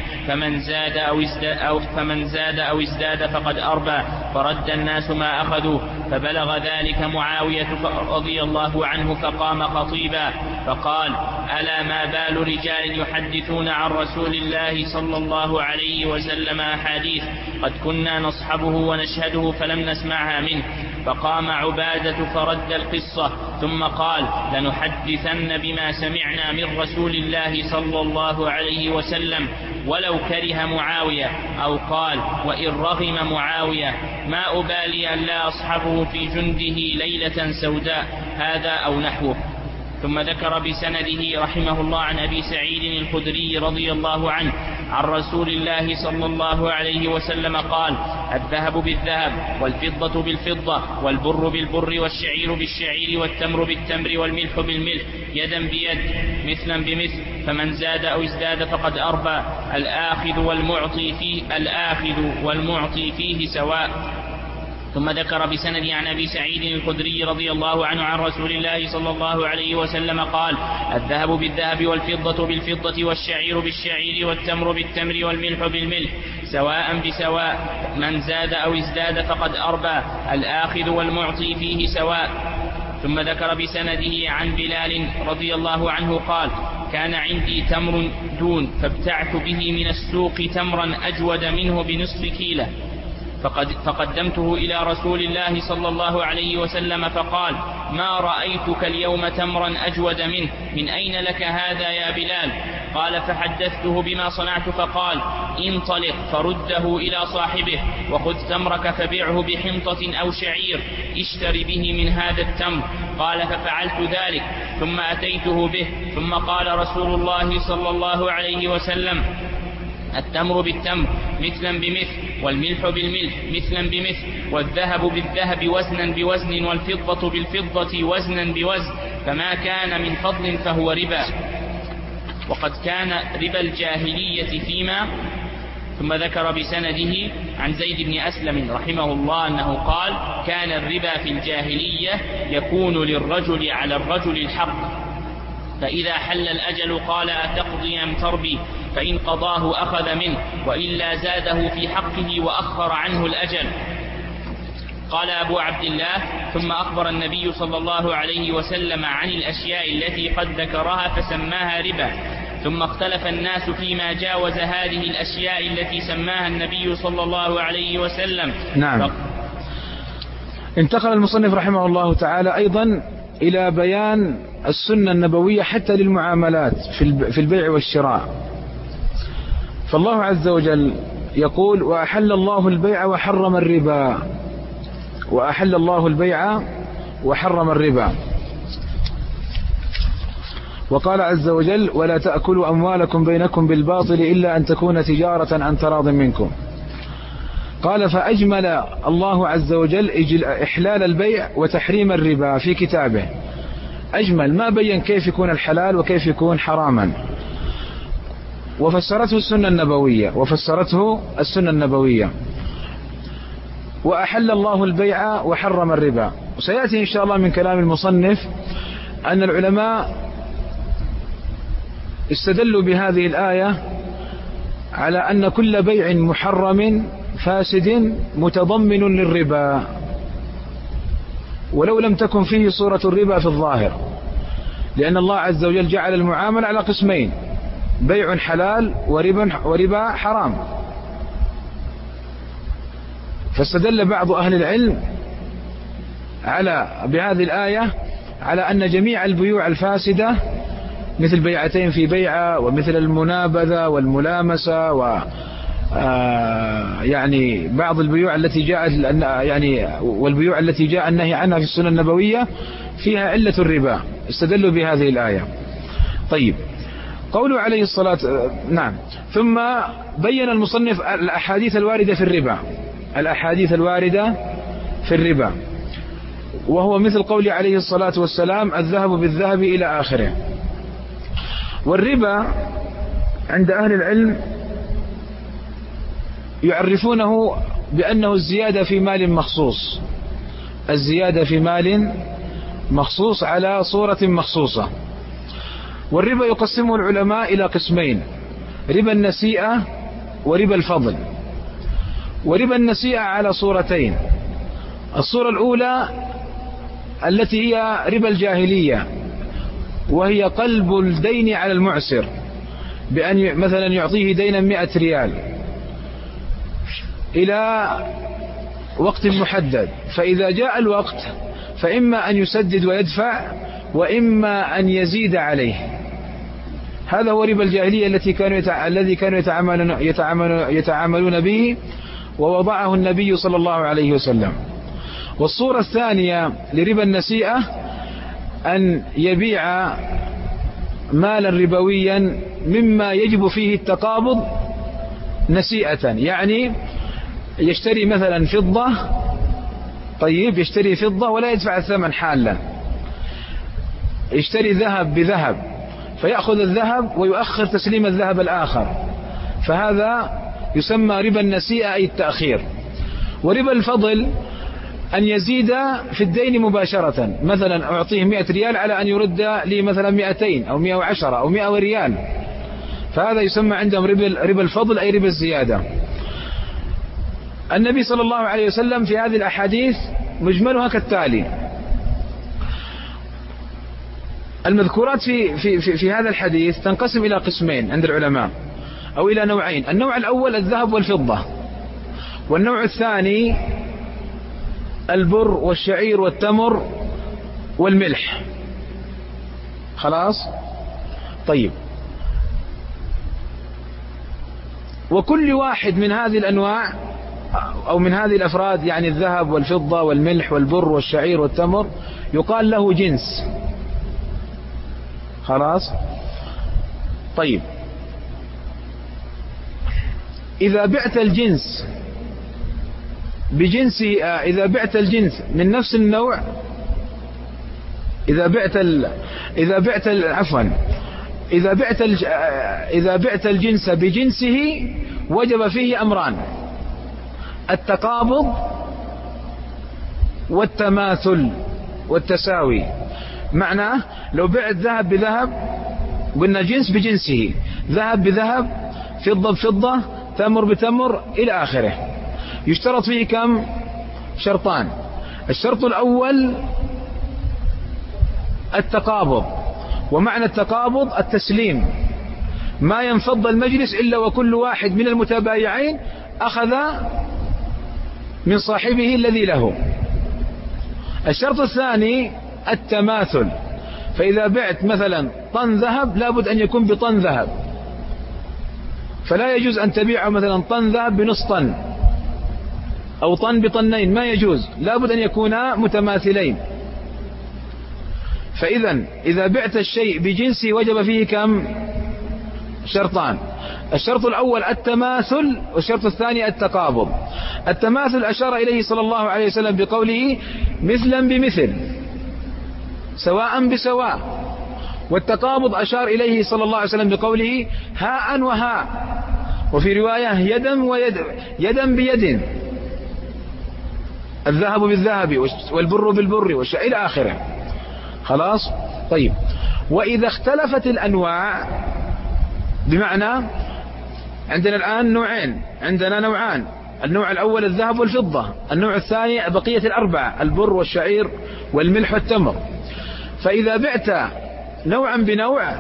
فمن زاد أو ازداد فقد أربى، فرد الناس ما أخذوا، فبلغ ذلك معاوية رضي الله عنه فقام خطيبا فقال ألا ما بال رجال يحدثون عن رسول الله صلى الله عليه وسلم أحاديث قد كنا نصحبه ونشهده فلم نسمعها منه. فقام عبادة فرد القصة ثم قال لنحدثن بما سمعنا من رسول الله صلى الله عليه وسلم ولو كره معاوية، أو قال وإن رغم معاوية ما أبالي أن لا أصحبه في جنده ليلة سوداء، هذا أو نحوه. ثم ذكر بسنده رحمه الله عن أبي سعيد الخدري رضي الله عنه عن رسول الله صلى الله عليه وسلم قال الذهب بالذهب والفضة بالفضة والبر بالبر والشعير بالشعير والتمر بالتمر والملح بالملح يدا بيد مثلا بمثل، فمن زاد أو ازداد فقد أربى، الآخذ والمعطي فيه سواء. ثم ذكر بسند عن أبي سعيد الخدري رضي الله عنه عن رسول الله صلى الله عليه وسلم قال: الذهب بالذهب والفضة بالفضة والشعير بالشعير والتمر بالتمر والملح بالملح سواء بسواء، من زاد أو ازداد فقد أربى، الآخذ والمعطي فيه سواء. ثم ذكر بسنده عن بلال رضي الله عنه قال: كان عندي تمر دون فابتعت به من السوق تمرا أجود منه بنصف كيلة، فقدمته إلى رسول الله صلى الله عليه وسلم فقال: ما رأيتك اليوم تمرا أجود منه، من أين لك هذا يا بلال؟ قال: فحدثته بما صنعت فقال: انطلق فرده إلى صاحبه، وخذ تمرك فبيعه بحنطة أو شعير، اشتر به من هذا التمر. قال: ففعلت ذلك، ثم أتيته به، ثم قال رسول الله صلى الله عليه وسلم: التمر بالتمر مثلا بمثل، والملح بالملح مثلا بمثل، والذهب بالذهب وزنا بوزن، والفضة بالفضة وزنا بوزن، فما كان من فضل فهو ربا. وقد كان ربا الجاهلية فيما. ثم ذكر بسنده عن زيد بن أسلم رحمه الله أنه قال: كان الربا في الجاهلية يكون للرجل على الرجل الحق، فإذا حل الأجل قال: أتقضي أم تربي؟ فإن قضاه أخذ منه، وإلا زاده في حقه وأخر عنه الأجل. قال أبو عبد الله: ثم أخبر النبي صلى الله عليه وسلم عن الأشياء التي قد ذكرها فسماها ربا، ثم اختلف الناس فيما جاوز هذه الأشياء التي سماها النبي صلى الله عليه وسلم. نعم. انتقل المصنف رحمه الله تعالى أيضا إلى بيان السنة النبوية حتى للمعاملات في البيع والشراء. فالله عز وجل يقول: وأحل الله البيع وحرم الربا. وأحل الله البيع وحرم الربا. وقال عز وجل: ولا تأكلوا أموالكم بينكم بالباطل إلا أن تكون تجارة عن تراض منكم. قال: فأجمل الله عز وجل إحلال البيع وتحريم الربا في كتابه. أجمل، ما بين كيف يكون الحلال وكيف يكون حراما، وفسرته السنة النبوية. وأحل الله البيع وحرم الربا. وسيأتي إن شاء الله من كلام المصنف أن العلماء استدلوا بهذه الآية على أن كل بيع محرم فاسد متضمن للربا، ولو لم تكن فيه صورة الربا في الظاهر، لأن الله عز وجل جعل المعاملة على قسمين: بيع حلال وربا حرام. فاستدل بعض أهل العلم بهذه الآية على أن جميع البيوع الفاسدة مثل بيعتين في بيعة، ومثل المنابذة والملامسة يعني بعض البيوع التي جاءت والبيوع التي جاء النهي عنها في السنة النبوية فيها علة الربا، استدلوا بهذه الآية. طيب، قوله عليه الصلاة نعم. ثم بين المصنف الأحاديث الواردة في الربا، وهو مثل قوله عليه الصلاة والسلام: الذهب بالذهب إلى آخره. والربا عند أهل العلم يعرفونه بأنه الزيادة في مال مخصوص على صورة مخصوصة. والربا يقسمه العلماء إلى قسمين: ربا النسيئة وربا الفضل. وربا النسيئة على صورتين: الصورة الأولى التي هي ربا الجاهلية، وهي قلب الدين على المعسر، بأن مثلا يعطيه دينا 100 ريال إلى وقت محدد، فإذا جاء الوقت فإما أن يسدد ويدفع، وإما أن يزيد عليه. هذا هو ربا الجاهلية الذي كانوا يتعاملون به، ووضعه النبي صلى الله عليه وسلم. والصورة الثانية لربا النسيئة أن يبيع مالا ربويا مما يجب فيه التقابض نسيئة، يعني يشتري مثلا فضة، طيب يشتري فضة ولا يدفع الثمن حالا، يشتري ذهب بذهب فيأخذ الذهب ويؤخر تسليم الذهب الآخر، فهذا يسمى ربا النسيئة أي التأخير. وربا الفضل أن يزيد في الدين مباشرة، مثلا أعطيه 100 ريال على أن يرد لي مثلا 200 أو 110 أو 100 ريال، فهذا يسمى عندهم ربا الفضل، أي ربا الزيادة. النبي صلى الله عليه وسلم في هذه الأحاديث مجملها كالتالي: المذكورات في هذا الحديث تنقسم إلى قسمين عند العلماء، أو إلى نوعين. النوع الأول الذهب والفضة، والنوع الثاني البر والشعير والتمر والملح. خلاص؟ طيب، وكل واحد من هذه الأنواع أو من هذه الأفراد، يعني الذهب والفضة والملح والبر والشعير والتمر، يقال له جنس. خلاص؟ طيب، إذا بعت الجنس بجنسه، إذا بعت الجنس من نفس النوع، إذا بعت الجنس بجنسه وجب فيه أمران: التقابض والتماثل والتساوي. معناه لو بعت ذهب بذهب، قلنا جنس بجنسه، ذهب بذهب، فضة بفضة، تمر بتمر إلى آخره، يشترط فيه كم؟ شرطان. الشرط الأول التقابض، ومعنى التقابض التسليم، ما ينفض المجلس إلا وكل واحد من المتبايعين أخذ من صاحبه الذي له. الشرط الثاني التماثل، فإذا بعت مثلا طن ذهب لابد أن يكون بطن ذهب، فلا يجوز أن تبيع مثلا طن ذهب بنص طن أو طن بطنين، ما يجوز، لابد أن يكونا متماثلين. إذا بعت الشيء بجنسه وجب فيه كم؟ شرطان: الشرط الأول التماثل، والشرط الثاني التقابض. التماثل أشار إليه صلى الله عليه وسلم بقوله مثلا بمثل، سواء بسواء. والتقابض أشار إليه صلى الله عليه وسلم بقوله هاء وهاء، وفي رواية يدا بيد، الذهب بالذهب والبر بالبر والشعير إلى آخره. خلاص؟ طيب، وإذا اختلفت الأنواع، بمعنى عندنا الآن نوعين، عندنا نوعان: النوع الأول الذهب والفضة، النوع الثاني بقية الأربعة: البر والشعير والملح والتمر. فإذا بعت نوعا بنوع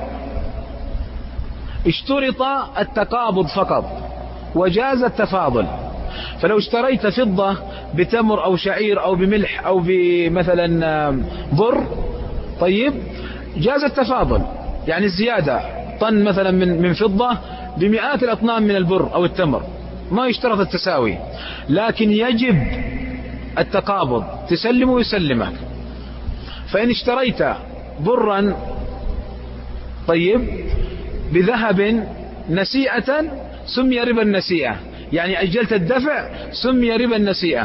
اشترط التقابض فقط، وجاز التفاضل. فلو اشتريت فضة بتمر أو شعير أو بملح أو بمثلا بر، طيب، جاز التفاضل، يعني الزيادة، طن مثلا من فضة بمئات الأطنان من البر أو التمر، ما يشترط التساوي، لكن يجب التقابض، تسلم ويسلمك. فإن اشتريت برا، طيب، بذهب نسيئة سمي ربا النسيئة، يعني أجلت الدفع سمي ربا النسيئة.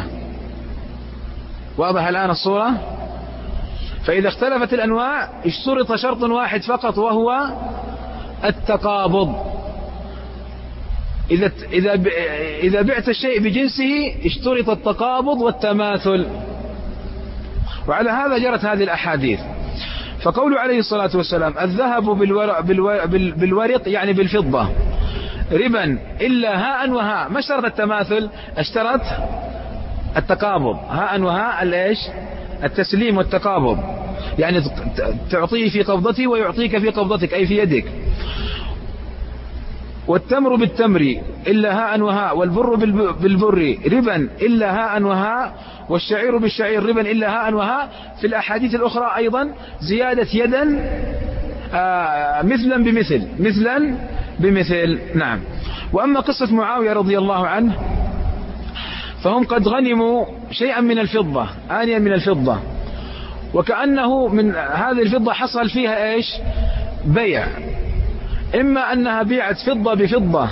واضح الآن الصورة؟ فإذا اختلفت الأنواع اشترط شرط واحد فقط، وهو التقابض. إذا بعت الشيء بجنسه اشترط التقابض والتماثل. وعلى هذا جرت هذه الأحاديث. فقول عليه الصلاة والسلام الذهب بالورق يعني بالفضة ربا إلا هاء وهاء، ما اشترط التماثل، اشترط التقابض، هاء وهاء الإيش؟ التسليم والتقابض، يعني تعطيه في قبضتي ويعطيك في قبضتك، أي في يدك. والتمر بالتمر إلا هاء وهاء، والبر بالبر ربا إلا هاء وهاء، والشعير بالشعير ربا إلا هاء وهاء. في الأحاديث الأخرى أيضا زيادة يدا مثلا بمثل، مثلا بمثل. نعم. وأما قصة معاوية رضي الله عنه، فهم قد غنموا شيئا من الفضة، آنيا من الفضة، وكأنه من هذه الفضة حصل فيها إيش؟ بيع، إما أنها بيعت فضة بفضة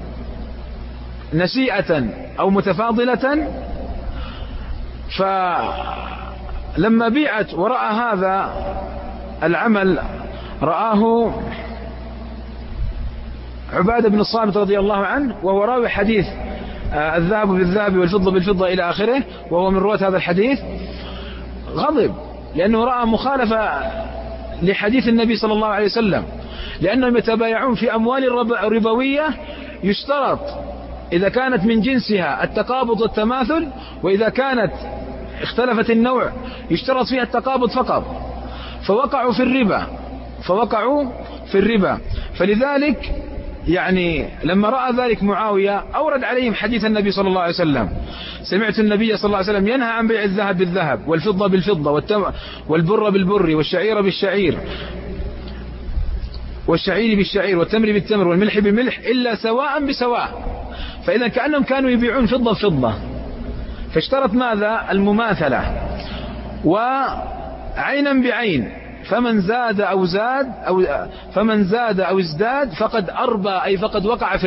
نسيئة أو متفاضلة، فلما بيعت ورأى هذا العمل، رآه عبادة بن الصامت رضي الله عنه، وهو راوي حديث الذهب بالذهب والفضة بالفضة إلى آخره، وهو من رواة هذا الحديث، غضب لأنه رأى مخالفة لحديث النبي صلى الله عليه وسلم، لأنهم يتبايعون في أموال ربوية يشترط إذا كانت من جنسها التقابض والتماثل، وإذا كانت اختلفت النوع يشترط فيها التقابض فقط، فوقعوا في الربا. فلذلك يعني لما رأى ذلك معاوية أورد عليهم حديث النبي صلى الله عليه وسلم: سمعت النبي صلى الله عليه وسلم ينهى عن بيع الذهب بالذهب والفضة بالفضة والبر بالبر والشعير بالشعير والشعير بالشعير والتمر بالتمر والملح بالملح إلا سواء بسواء. فإذا كأنهم كانوا يبيعون فضة بفضة، فاشترط ماذا؟ المماثلة، وعينا بعين، فمن زاد أو ازداد فقد أربى، أي فقد وقع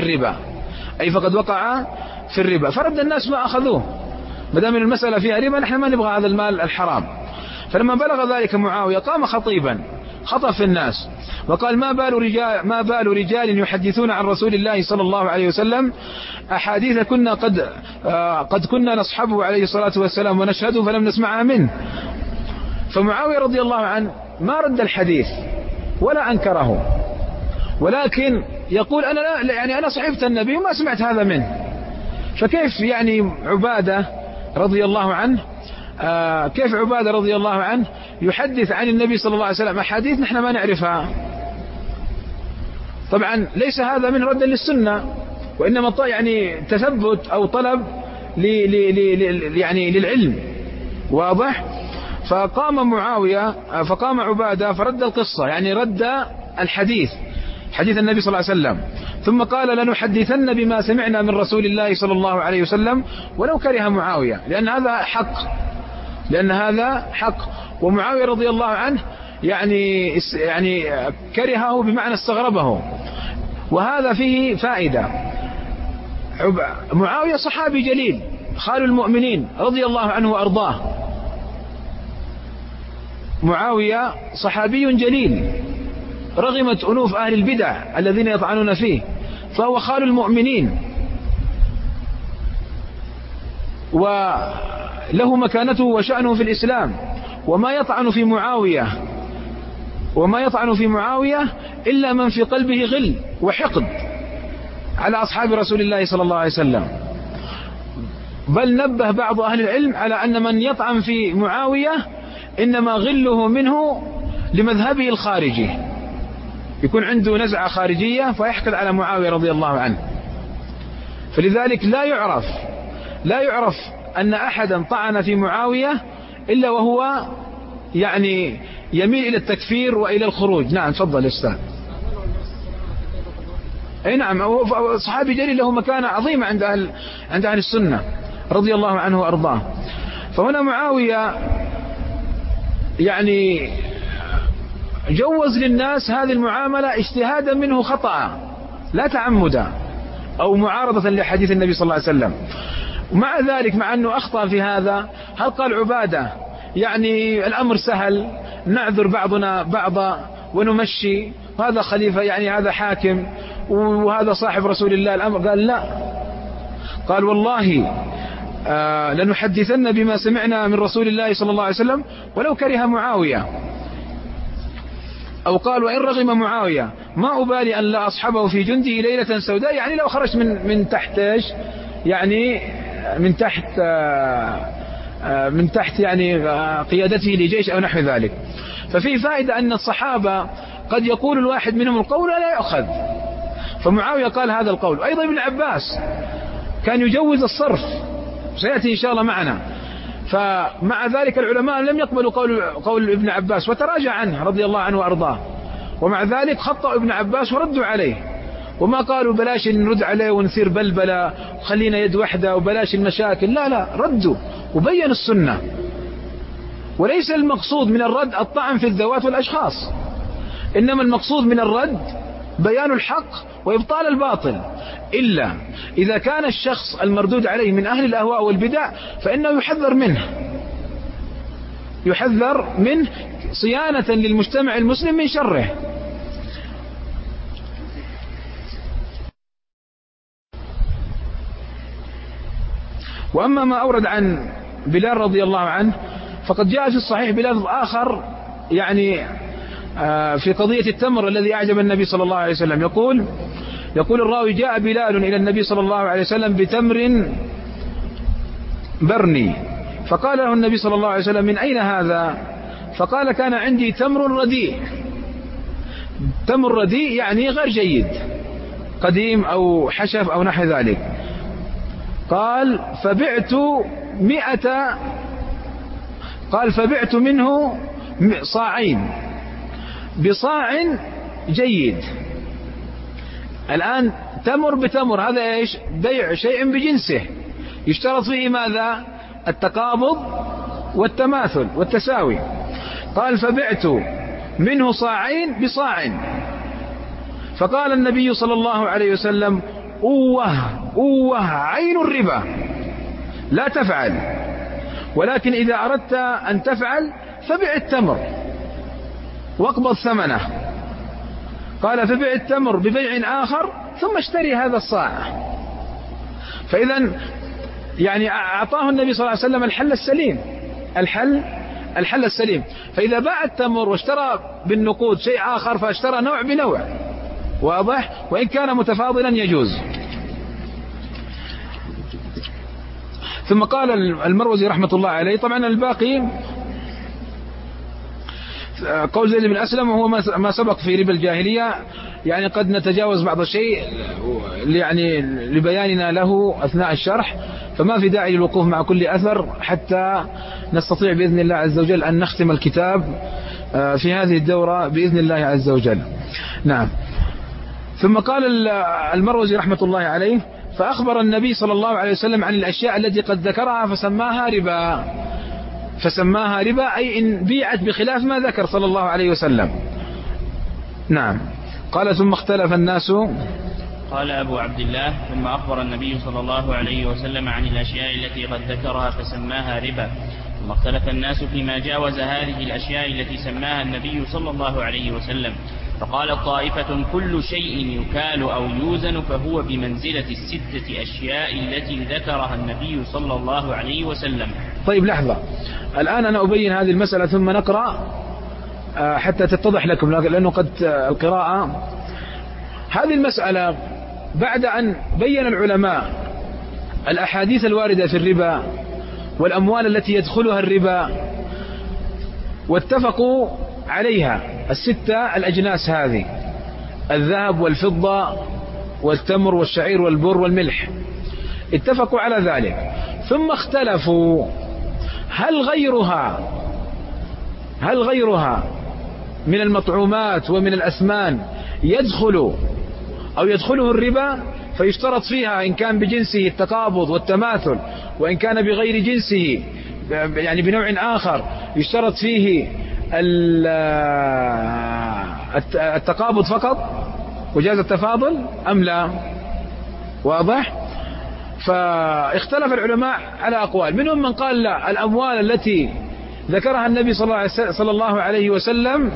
في الربا. فرد الناس ما أخذوه، ما دام المسألة فيها ربا نحن ما نبغى هذا المال الحرام. فلما بلغ ذلك معاوية قام خطيبا خطب في الناس وقال: ما بال رجال يحدثون عن رسول الله صلى الله عليه وسلم أحاديث قد كنا نصحبه عليه الصلاة والسلام ونشهده فلم نسمعها منه. فمعاوية رضي الله عنه ما رد الحديث ولا أنكره، ولكن يقول: أنا صحبت النبي وما سمعت هذا منه. فكيف يعني عبادة رضي الله عنه يحدث عن النبي صلى الله عليه وسلم أحاديث نحن ما نعرفها؟ طبعا ليس هذا من رد للسنة، وإنما يعني تثبت أو طلب يعني للعلم، واضح؟ فقام عبادة فرد القصة، يعني رد حديث النبي صلى الله عليه وسلم، ثم قال: لنحدثن بما سمعنا من رسول الله صلى الله عليه وسلم ولو كره معاوية، لأن هذا حق. ومعاوية رضي الله عنه يعني كرهه بمعنى استغربه، وهذا فيه فائدة. معاوية صحابي جليل، خال المؤمنين رضي الله عنه وأرضاه. معاوية صحابي جليل رغمت أنوف أهل البدع الذين يطعنون فيه، فهو خال المؤمنين وله مكانته وشأنه في الإسلام، وما يطعن في معاوية إلا من في قلبه غل وحقد على أصحاب رسول الله صلى الله عليه وسلم. بل نبه بعض أهل العلم على أن من يطعن في معاوية إنما غله منه لمذهبه الخارجي، يكون عنده نزعة خارجية فيحقد على معاوية رضي الله عنه. فلذلك لا يعرف أن أحدا طعن في معاوية إلا وهو يعني يميل إلى التكفير وإلى الخروج. نعم تفضل أستاذ. أي نعم، هو صحابي جليل له مكانة عظيمة عند أهل السنة رضي الله عنه وأرضاه. فهنا معاوية يعني جوز للناس هذه المعاملة اجتهادا منه خطأ لا تعمدا أو معارضة لحديث النبي صلى الله عليه وسلم. ومع ذلك مع أنه أخطأ في هذا، هل قال عبادة يعني الأمر سهل نعذر بعضنا بعضا ونمشي، وهذا خليفة يعني هذا حاكم وهذا صاحب رسول الله الأمر؟ قال لا، قال والله لنحدثن بما سمعنا من رسول الله صلى الله عليه وسلم ولو كره معاوية. أو قال: وإن رغم معاوية ما أبالي أن لا أصحبه في جنده ليلة سوداء، يعني لو خرج من تحت إيش، يعني من تحت يعني قيادته لجيش أو نحو ذلك. ففي فائدة أن الصحابة قد يقول الواحد منهم القول ولا يأخذ، فمعاوية قال هذا القول. أيضا ابن عباس كان يجوز الصرف، سيأتي إن شاء الله معنا. فمع ذلك العلماء لم يقبلوا قول ابن عباس وتراجع عنه رضي الله عنه وأرضاه، ومع ذلك خطأ ابن عباس وردوا عليه، وما قالوا بلاش نرد عليه ونثير بلبلة وخلينا يد واحدة وبلاش المشاكل، لا ردوا وبين السنة. وليس المقصود من الرد الطعن في الذوات والأشخاص، إنما المقصود من الرد بيان الحق وإبطال الباطل، إلا إذا كان الشخص المردود عليه من أهل الأهواء والبدع فإنه يحذر منه صيانة للمجتمع المسلم من شره. وأما ما أورد عن بلال رضي الله عنه فقد جاء في الصحيح بلال آخر يعني في قضية التمر الذي أعجب النبي صلى الله عليه وسلم. يقول الراوي: جاء بلال إلى النبي صلى الله عليه وسلم بتمر برني، فقال له النبي صلى الله عليه وسلم: من أين هذا؟ فقال: كان عندي تمر رديء. تمر رديء يعني غير جيد، قديم أو حشف أو نحو ذلك. قال: فبعت منه صاعين بصاع جيد. الآن تمر بتمر، هذا إيش؟ بيع شيء بجنسه، يشترط فيه ماذا؟ التقابض والتماثل والتساوي. قال: فبعت منه صاعين بصاع. فقال النبي صلى الله عليه وسلم: أوه عين الربا، لا تفعل، ولكن إذا أردت أن تفعل فبع التمر واقبض ثمنه. قال: فبع التمر ببيع آخر ثم اشتري هذا الصاع. فإذا يعني أعطاه النبي صلى الله عليه وسلم الحل السليم، الحل السليم. فإذا باع التمر واشترى بالنقود شيء آخر فاشترى نوع بنوع، واضح؟ وإن كان متفاضلا يجوز. ثم قال المروزي رحمة الله عليه، طبعا الباقي قول زيد بن أسلم وهو ما سبق في ربا الجاهلية، يعني قد نتجاوز بعض الشيء يعني لبياننا له أثناء الشرح، فما في داعي للوقوف مع كل أثر حتى نستطيع بإذن الله عز وجل أن نختم الكتاب في هذه الدورة بإذن الله عز وجل. نعم. ثم قال المروزي رحمة الله عليه: فأخبر النبي صلى الله عليه وسلم عن الأشياء التي قد ذكرها فسماها ربا، أي إن بيعت بخلاف ما ذكر صلى الله عليه وسلم. نعم. قال: ثم اختلف الناس. قال أبو عبد الله: ثم أخبر النبي صلى الله عليه وسلم عن الأشياء التي قد ذكرها فسماها ربا، ثم اختلف الناس فيما جاوز هذه الأشياء التي سماها النبي صلى الله عليه وسلم. فقال طائفة: كل شيء يكال أو يوزن فهو بمنزلة الستة أشياء التي ذكرها النبي صلى الله عليه وسلم. طيب لحظة، الآن أنا أبين هذه المسألة ثم نقرأ حتى تتضح لكم، لأنه قد القراءة هذه المسألة بعد أن بين العلماء الأحاديث الواردة في الربا والأموال التي يدخلها الربا واتفقوا عليها الستة الأجناس هذه: الذهب والفضة والتمر والشعير والبر والملح، اتفقوا على ذلك. ثم اختلفوا هل غيرها من المطعومات ومن الأثمان يدخله الربا، فيشترط فيها إن كان بجنسه التقابض والتماثل، وإن كان بغير جنسه يعني بنوع آخر يشترط فيه التقابض فقط وجاز التفاضل أم لا؟ واضح؟ فاختلف العلماء على أقوال، منهم من قال لا، الأموال التي ذكرها النبي صلى الله عليه وسلم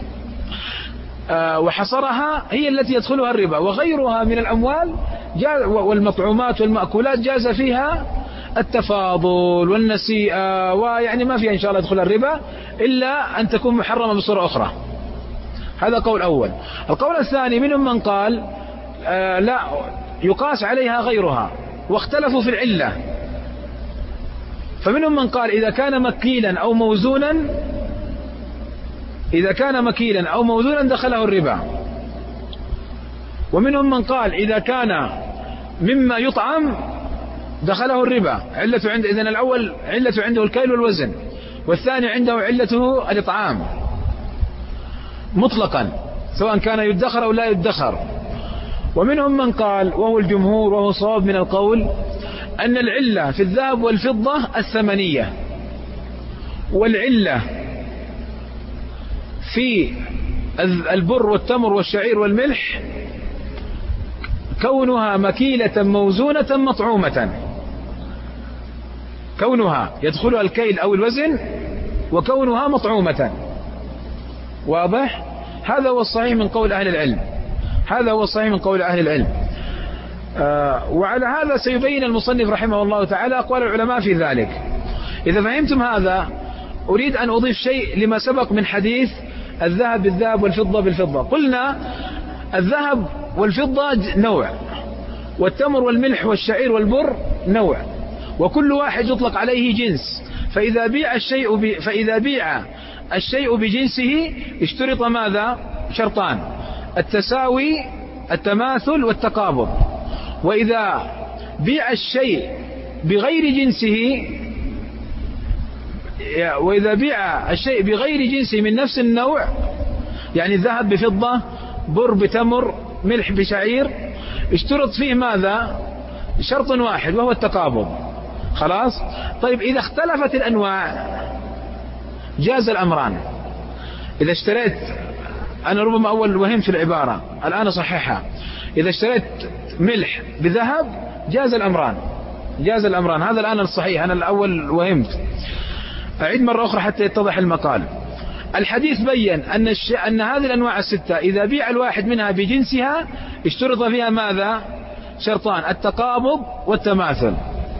وحصرها هي التي يدخلها الربا، وغيرها من الأموال والمطعومات والمأكولات جاز فيها التفاضل والنسيئة، ويعني ما فيها إن شاء الله يدخل الربا إلا أن تكون محرمة بصورة أخرى. هذا قول أول. القول الثاني منهم من قال لا، يقاس عليها غيرها، واختلفوا في العلة. فمنهم من قال إذا كان مكيلا أو موزونا دخله الربا، ومنهم من قال إذا كان مما يطعم دخله الربا. إذن الأول علته عنده الكيل والوزن، والثاني عنده علته الإطعام مطلقا سواء كان يدخر أو لا يدخر. ومنهم من قال، وهو الجمهور وهو صواب من القول، أن العلة في الذهب والفضة الثمنية، والعلة في البر والتمر والشعير والملح كونها مكيلة موزونة مطعومة، كونها يدخلها الكيل أو الوزن، وكونها مطعومة. واضح؟ هذا هو الصحيح من قول أهل العلم. وعلى هذا سيبين المصنف رحمه الله تعالى أقوال العلماء في ذلك. إذا فهمتم هذا أريد أن أضيف شيء لما سبق من حديث الذهب بالذهب والفضة بالفضة. قلنا الذهب والفضة نوع، والتمر والملح والشعير والبر نوع، وكل واحد يطلق عليه جنس. فإذا بيع الشيء بجنسه اشترط ماذا؟ شرطان: التساوي، التماثل، والتقابض. وإذا بيع الشيء بغير جنسه من نفس النوع، يعني ذهب بفضة، بر بتمر، ملح بشعير، اشترط فيه ماذا؟ شرط واحد وهو التقابض. خلاص؟ طيب إذا اختلفت الأنواع جاز الأمران. إذا اشتريت، أنا ربما أول وهمت في العبارة الآن أصححها، إذا اشتريت ملح بذهب جاز الأمران. هذا الآن الصحيح، أنا الأول وهمت. أعيد مرة أخرى حتى يتضح المقال. الحديث بيّن أن هذه الأنواع الستة إذا بيع الواحد منها بجنسها اشترط فيها ماذا؟ شرطان: التقابض والتماثل.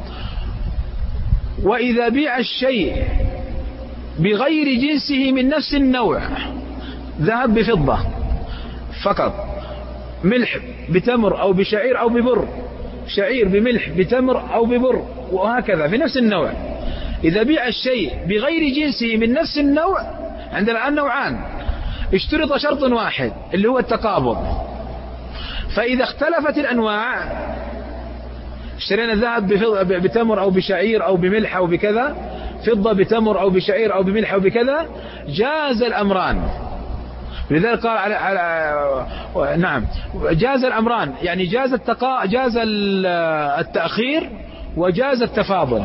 وإذا بيع الشيء بغير جنسه من نفس النوع، ذهب بفضة فقط، ملح بتمر أو بشعير أو ببر، شعير بملح بتمر أو ببر، وهكذا في نفس النوع، إذا بيع الشيء بغير جنسه من نفس النوع، عندنا الآن نوعان، اشترط شرط واحد اللي هو التقابض. فإذا اختلفت الأنواع، اشترينا الذهب بتمر أو بشعير أو بملح أو بكذا، فضة بتمر أو بشعير أو بملح أو بكذا، جاز الأمران. لذلك قال نعم جاز الأمران، يعني جاز التأخير وجاز التفاضل.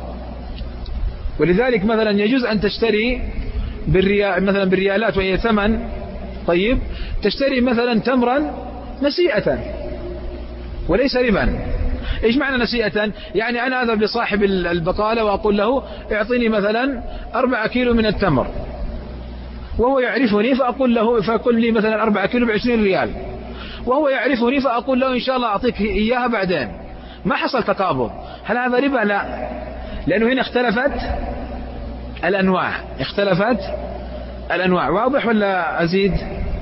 ولذلك مثلا يجوز أن تشتري مثلا بالريالات وهي ثمن طيب، تشتري مثلا تمرا نسيئة وليس ربا. إيش معنى نسيئة؟ يعني أنا أذهب لصاحب البقالة وأقول له اعطيني مثلا 4 كيلو من التمر، وهو يعرفني فأقول لي مثلا 4 كيلو ب20 ريال، وهو يعرفني فأقول له إن شاء الله أعطيك إياها بعدين. ما حصل تقابض. هل هذا ربا؟ لا، لأنه هنا اختلفت الأنواع. واضح ولا أزيد؟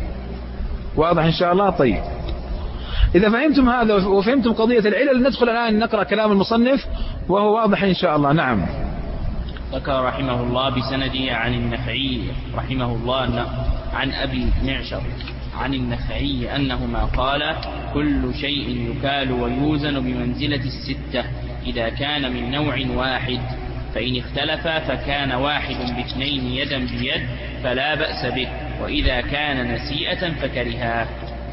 واضح إن شاء الله. طيب إذا فهمتم هذا وفهمتم قضية العلل، ندخل الآن نقرأ كلام المصنف وهو واضح إن شاء الله. نعم. ذكر رحمه الله بسنده عن النخعي رحمه الله عن أبي معشر عن النخعي أنهما قال: كل شيء يكال ويوزن بمنزلة 6 إذا كان من نوع واحد، فإن اختلفا فكان واحد ب2 يدا بيد فلا بأس به، وإذا كان نسيئة فكرها.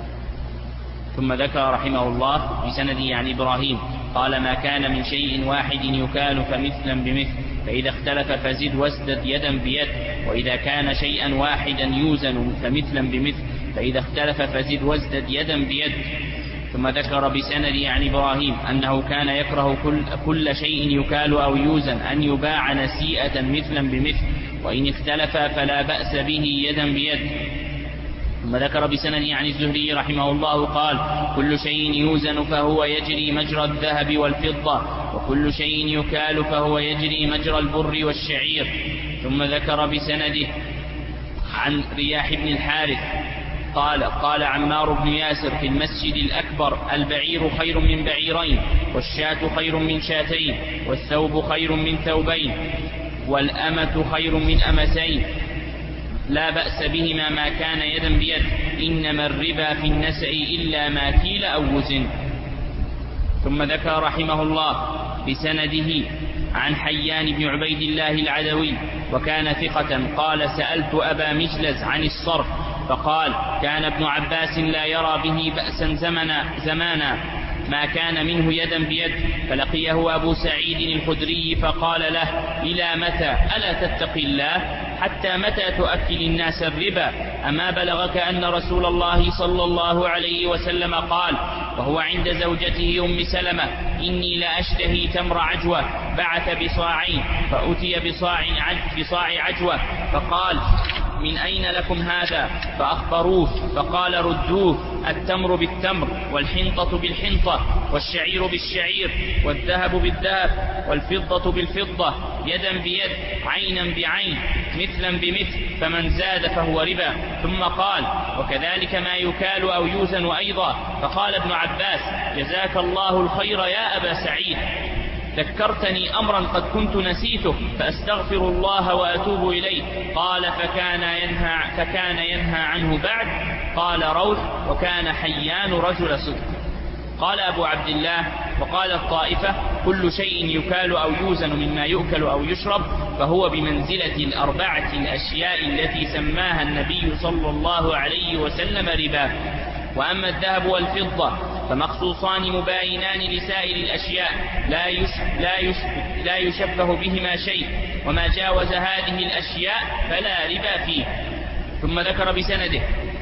ثم ذكر رحمه الله بسنده عن إبراهيم قال: ما كان من شيء واحد يكال فمثلا بمثل، فإذا اختلف فزد وازدد يدا بيد، وإذا كان شيئا واحدا يوزن فمثلا بمثل، فإذا اختلف فزد وازدد يدا بيد. ثم ذكر بسنده عن إبراهيم أنه كان يكره كل شيء يكال أو يوزن أن يباع نسيئة مثلا بمثل، وإن اختلف فلا بأس به يدا بيد. ثم ذكر بسنده عن الزهري رحمه الله قال: كل شيء يوزن فهو يجري مجرى الذهب والفضة، وكل شيء يكال فهو يجري مجرى البر والشعير. ثم ذكر بسنده عن رياح بن الحارث قال عمار بن ياسر في المسجد الأكبر: البعير خير من بعيرين، والشاة خير من شاتين، والثوب خير من ثوبين، والأمة خير من أمتين، لا بأس بهما ما كان يدا بيد، إنما الربا في النسع إلا ما كيل أو وزن. ثم ذكر رحمه الله بسنده عن حيان بن عبيد الله العدوي وكان ثقة قال: سألت أبا مجلز عن الصرف فقال: كان ابن عباس لا يرى به بأسا زمانا ما كان منه يدا بيد. فلقيه أبو سعيد الخدري فقال له: إلى متى؟ ألا تتقي الله؟ حتى متى تؤكل الناس الربا؟ أما بلغك أن رسول الله صلى الله عليه وسلم قال وهو عند زوجته أم سلمة: إني لأشتهي تمر عجوة، بعث بصاعين، فأتي بصاع عجوة فقال: من أين لكم هذا؟ فأخبروه فقال ردوه، التمر بالتمر والحنطة بالحنطة والشعير بالشعير والذهب بالذهب والفضة بالفضة يدا بيد عينا بعين مثلا بمثل، فمن زاد فهو ربا. ثم قال وكذلك ما يكال أو يوزن أيضا. فقال ابن عباس جزاك الله الخير يا أبا سعيد، ذكرتني أمرا قد كنت نسيته فأستغفر الله وأتوب إليه. قال فكان ينهى عنه بعد. قال روح وكان حيان رجل صدق. قال أبو عبد الله وقال الطائفة كل شيء يكال أو يوزن مما يؤكل أو يشرب فهو بمنزلة الأربعة الأشياء التي سماها النبي صلى الله عليه وسلم ربا. وأما الذهب والفضة فمخصوصان مباينان لسائر الأشياء لا يشبه بهما شيء، وما جاوز هذه الأشياء فلا ربا فيه. ثم ذكر بسنده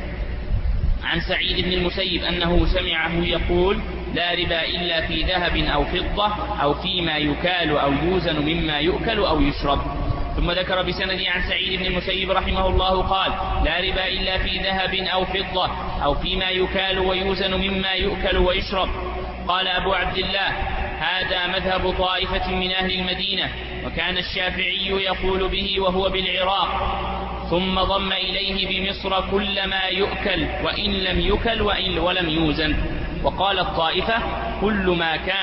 عن سعيد بن المسيب أنه سمعه يقول لا ربا إلا في ذهب أو فضة أو فيما يكال أو يوزن مما يؤكل أو يشرب. ثم ذكر بسنده عن سعيد بن المسيب رحمه الله قال لا ربا إلا في ذهب أو فضة أو فيما يكال ويوزن مما يؤكل ويشرب. قال أبو عبد الله هذا مذهب طائفة من أهل المدينة، وكان الشافعي يقول به وهو بالعراق، ثم ضم إليه بمصر كل ما يؤكل وإن لم يكل ولم يوزن. وقال الطائفة كل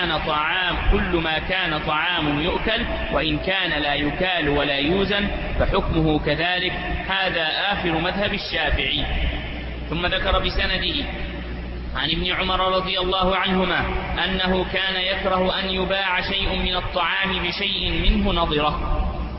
ما كان طعام يؤكل وإن كان لا يكال ولا يوزن فحكمه كذلك. هذا آخر مذهب الشافعي. ثم ذكر بسنده عن ابن عمر رضي الله عنهما أنه كان يكره أن يباع شيء من الطعام بشيء منه نظرة.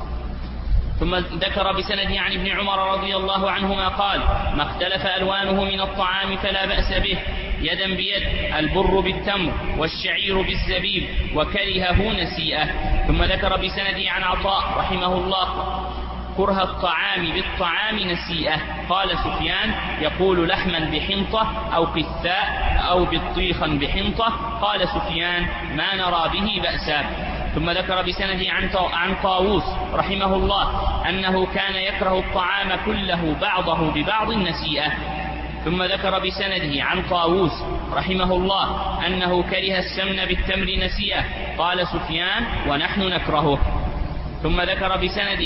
ثم ذكر بسنده عن ابن عمر رضي الله عنهما قال ما اختلف ألوانه من الطعام فلا بأس به يدا بيد، البر بالتمر والشعير بالزبيب، وكرهه نسيئة. ثم ذكر بسنده عن عطاء رحمه الله كره الطعام بالطعام نسيئة. قال سفيان يقول لحما بحنطة أو قثاء أو بطيخا بحنطة. قال سفيان ما نرى به بأسا. ثم ذكر بسنده عن طاووس رحمه الله أنه كان يكره الطعام كله بعضه ببعض نسيئة. ثم ذكر بسنده عن طاووس رحمه الله أنه كره السمن بالتمر نسيئة. قال سفيان ونحن نكرهه. ثم ذكر بسنده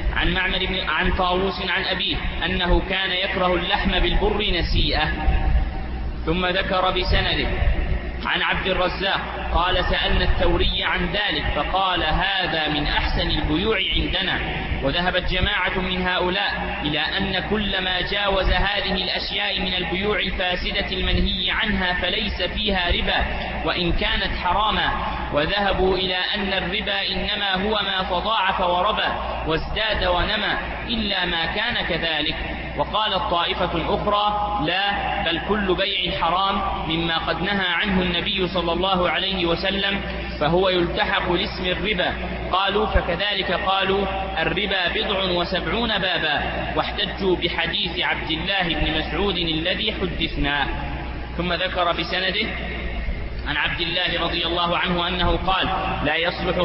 عن طاووس عن أبيه أنه كان يكره اللحم بالبر نسيئة. ثم ذكر بسنده عن عبد الرزاق قال سألنا الثوري عن ذلك فقال هذا من أحسن البيوع عندنا. وذهبت جماعة من هؤلاء إلى أن كل ما جاوز هذه الأشياء من البيوع الفاسدة المنهي عنها فليس فيها ربا وإن كانت حراما، وذهبوا إلى أن الربا إنما هو ما تضاعف وربى وازداد ونمى إلا ما كان كذلك. وقال الطائفة أخرى لا، بل كل بيع حرام مما قد نهى عنه النبي صلى الله عليه وسلم فهو يلتحق لاسم الربا. قالوا فكذلك قالوا الربا 70 بابا، واحتجوا بحديث عبد الله بن مسعود الذي حدثنا. ثم ذكر بسنده عن عبد الله رضي الله عنه أنه قال لا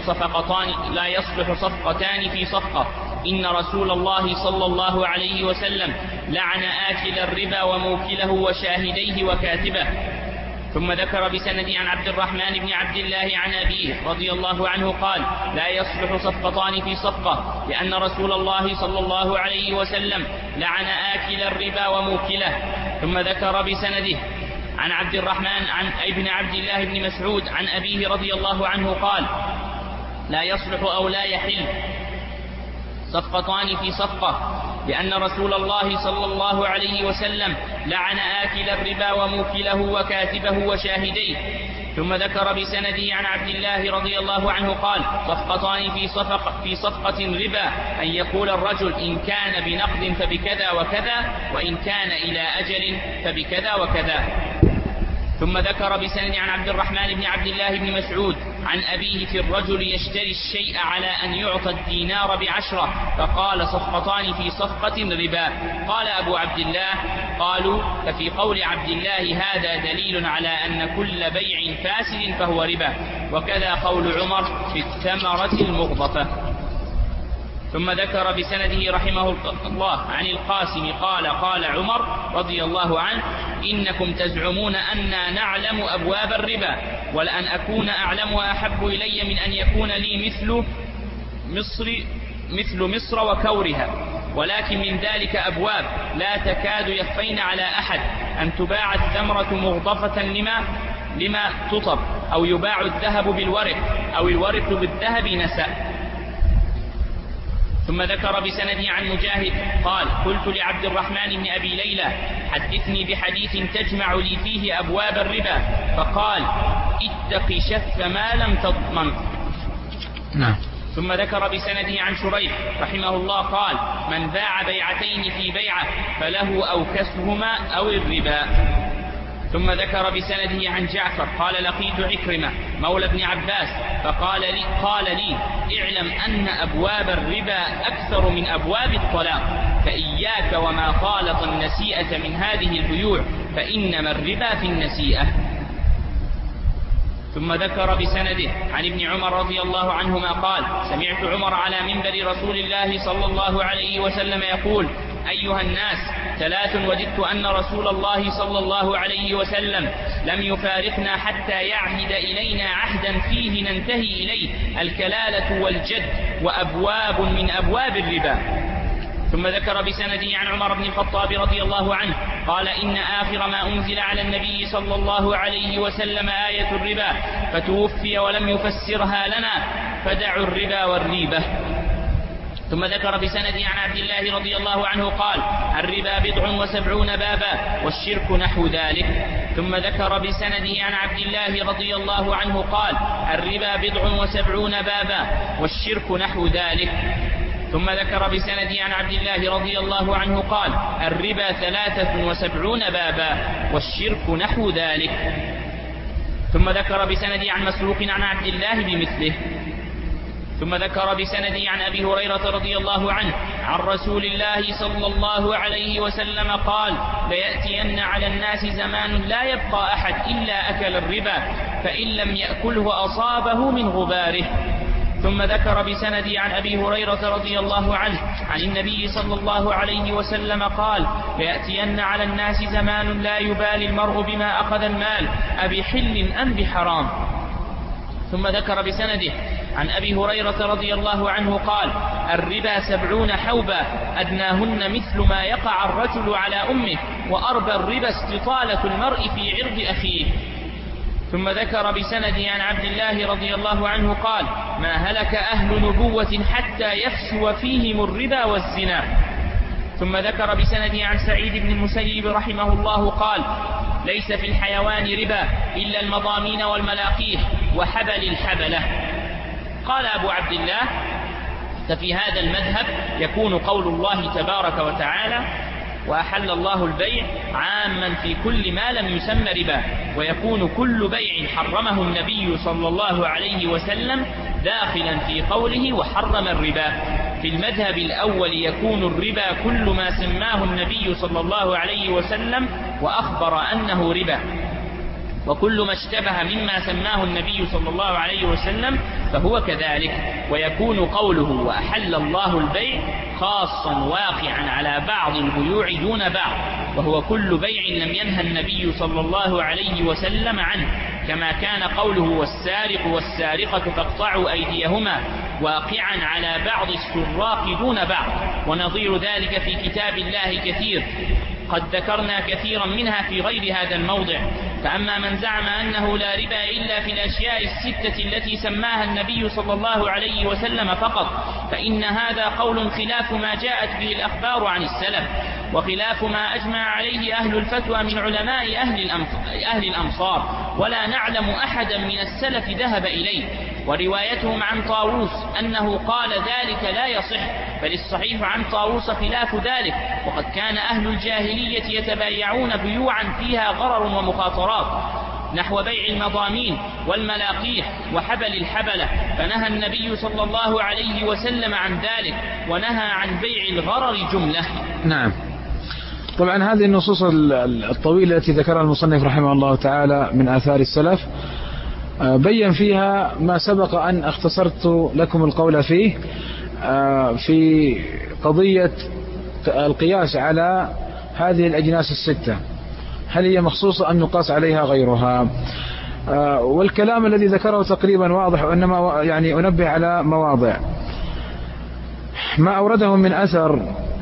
يصلح صفقتان في صفقة، إن رسول الله صلى الله عليه وسلم لعن آكل الربا وموكله وشاهديه وكاتبه. ثم ذكر بسنده عن عبد الرحمن بن عبد الله عن أبيه رضي الله عنه قال لا يصلح صفقتان في صفقة، لأن رسول الله صلى الله عليه وسلم لعن آكل الربا وموكله. ثم ذكر بسنده عن عبد الرحمن عن ابن عبد الله بن مسعود عن أبيه رضي الله عنه قال لا يصلح أو لا يحل صفقتان في صفقة، لأن رسول الله صلى الله عليه وسلم لعن آكل الربا وموكله وكاتبه وشاهديه. ثم ذكر بسنده عن عبد الله رضي الله عنه قال صفقتان في صفقة ربا أن يقول الرجل إن كان بنقد فبكذا وكذا وإن كان إلى أجل فبكذا وكذا. ثم ذكر بسنده عن عبد الرحمن بن عبد الله بن مسعود عن أبيه في الرجل يشتري الشيء على أن يعطى الدينار ب10 فقال صفقتان في صفقة ربا. قال أبو عبد الله قالوا ففي قول عبد الله هذا دليل على أن كل بيع فاسد فهو ربا، وكذا قول عمر في الثمرة المغضفة. ثم ذكر بسنده رحمه الله عن القاسم قال قال عمر رضي الله عنه: إنكم تزعمون أننا نعلم أبواب الربا، ولأن أكون أعلمها أحب إلي من أن يكون لي مثل مصر وكورها، ولكن من ذلك أبواب لا تكاد يخفين على أحد: أن تباع الثمرة مغضفة لما تطب، أو يباع الذهب بالورق، أو الورق بالذهب نسأ. ثم ذكر بسنده عن مجاهد قال: قلت لعبد الرحمن بن أبي ليلى: حدثني بحديث تجمع لي فيه أبواب الربا، فقال: اتق شف ما لم تضمن. نعم. ثم ذكر بسنده عن شريح رحمه الله قال: من باع بيعتين في بيعة فله أو كسبهما أو الربا. ثم ذكر بسنده عن جعفر قال: لقيت عكرمة مولى ابن عباس فقال لي: اعلم أن أبواب الربا أكثر من أبواب الطلاق، فإياك وما خالط النسيئة من هذه البيوع، فإنما الربا في النسيئة. ثم ذكر بسنده عن ابن عمر رضي الله عنهما قال: سمعت عمر على منبر رسول الله صلى الله عليه وسلم يقول: أيها الناس، 3 وجدت أن رسول الله صلى الله عليه وسلم لم يفارقنا حتى يعهد إلينا عهدا فيه ننتهي إليه: الكلالة والجد، وأبواب من أبواب الربا. ثم ذكر بسنده عن عمر بن الخطاب رضي الله عنه قال: إن آخر ما أنزل على النبي صلى الله عليه وسلم آية الربا، فتوفي ولم يفسرها لنا، فدعوا الربا والريبة. ثم ذكر بسنده عن عبد الله رضي الله عنه قال: الربا 70 بابا، والشرك نحو ذلك. ثم ذكر بسنده عن عبد الله رضي الله عنه قال: الربا 70 بابا، والشرك نحو ذلك. ثم ذكر بسنده عن عبد الله رضي الله عنه قال: الربا 73 بابا، والشرك نحو ذلك. ثم ذكر بسنده عن مسروق عن عبد الله بمثله. ثم ذكر بسنده عن أبي هريرة رضي الله عنه عن رسول الله صلى الله عليه وسلم قال: ليأتين على الناس زمان لا يبقى أحد إلا أكل الربا، فإن لم يأكله أصابه من غباره. ثم ذكر بسنده عن أبي هريرة رضي الله عنه عن النبي صلى الله عليه وسلم قال: ليأتين على الناس زمان لا يبالي المرء بما أخذ المال، أبحل أم بحرام. ثم ذكر بسنده عن أبي هريرة رضي الله عنه قال: الربا 70 حوبا، أدناهن مثل ما يقع الرجل على أمه، وأربى الربا استطالة المرء في عرض أخيه. ثم ذكر بسنده عن عبد الله رضي الله عنه قال: ما هلك أهل نبوة حتى يفشو فيهم الربا والزنا. ثم ذكر بسنده عن سعيد بن المسيب رحمه الله قال: ليس في الحيوان ربا إلا المضامين والملاقيح وحبل الحبلة. قال أبو عبد الله: ففي هذا المذهب يكون قول الله تبارك وتعالى: وأحل الله البيع عاما في كل ما لم يسمى ربا، ويكون كل بيع حرمه النبي صلى الله عليه وسلم داخلا في قوله وحرم الربا. في المذهب الأول يكون الربا كل ما سماه النبي صلى الله عليه وسلم وأخبر أنه ربا، وكل ما اشتبه مما سماه النبي صلى الله عليه وسلم فهو كذلك. ويكون قوله وأحل الله البيع خاصا واقعا على بعض البيوع دون بعض، وهو كل بيع لم ينهى النبي صلى الله عليه وسلم عنه، كما كان قوله والسارق والسارقة فاقطعوا أيديهما واقعا على بعض السراق دون بعض. ونظير ذلك في كتاب الله كثير، قد ذكرنا كثيرا منها في غير هذا الموضع. فأما من زعم أنه لا ربا إلا في الأشياء 6 التي سماها النبي صلى الله عليه وسلم فقط، فإن هذا قول خلاف ما جاءت به الأخبار عن السلف، وخلاف ما أجمع عليه أهل الفتوى من علماء أهل الأمصار، ولا نعلم أحدا من السلف ذهب إليه. وروايتهم عن طاووس أنه قال ذلك لا يصح، بل الصحيح عن طاووس خلاف ذلك. وقد كان أهل الجاهلية يتبايعون بيوعا فيها غرر ومخاطرات، نحو بيع المضامين والملاقيح وحبل الحبلة، فنهى النبي صلى الله عليه وسلم عن ذلك، ونهى عن بيع الغرر جملة. نعم. طبعا هذه النصوص الطويلة التي ذكرها المصنف رحمه الله تعالى من آثار السلف بين فيها ما سبق أن اختصرت لكم القول فيه، في قضية القياس على هذه الأجناس الستة، هل هي مخصوصة أم يقاس عليها غيرها؟ والكلام الذي ذكره تقريبا واضح، وإنما يعني أنبه على مواضع ما أورده من أثر.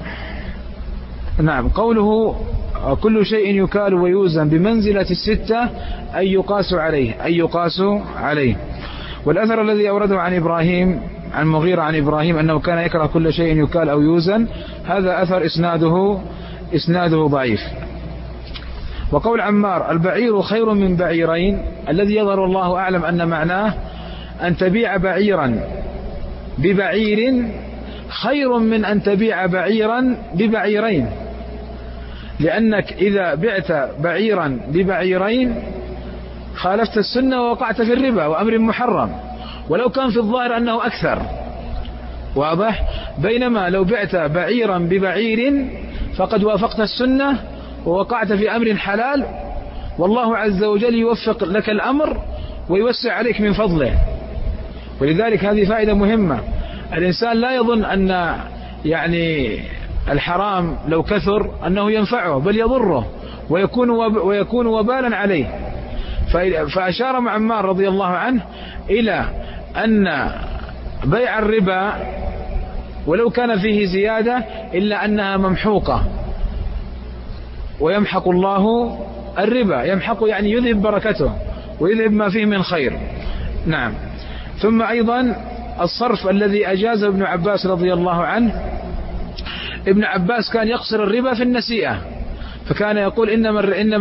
نعم، قوله كل شيء يكال ويوزن بمنزلة الستة أي يقاس عليه. والأثر الذي أورده عن إبراهيم عن مغيرة عن إبراهيم أنه كان يكره كل شيء يكال أو يوزن، هذا أثر إسناده ضعيف. وقول عمار البعير خير من بعيرين، الذي يظهر الله أعلم أن معناه أن تبيع بعيرا ببعير خير من أن تبيع بعيرا ببعيرين، لأنك إذا بعت بعيرا ببعيرين خالفت السنة ووقعت في الربا وأمر محرم، ولو كان في الظاهر أنه أكثر، واضح؟ بينما لو بعت بعيرا ببعير فقد وافقت السنة ووقعت في أمر حلال، والله عز وجل يوفق لك الأمر ويوسع عليك من فضله. ولذلك هذه فائدة مهمة، الإنسان لا يظن أن يعني الحرام لو كثر أنه ينفعه، بل يضره ويكون وبالا عليه. فأشار مع عمار رضي الله عنه إلى أن بيع الربا ولو كان فيه زيادة إلا أنها ممحوقة، ويمحق الله الربا، يمحق يعني يذهب بركته ويذهب ما فيه من خير. نعم. ثم أيضا الصرف الذي أجازه ابن عباس رضي الله عنه، ابن عباس كان يقصر الربا في النسيئة، فكان يقول إنما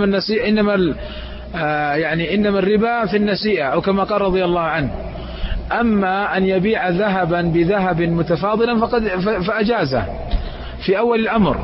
الربا في النسيئة، أو كما قال رضي الله عنه. أما أن يبيع ذهبا بذهب متفاضلا فأجازه في أول الأمر،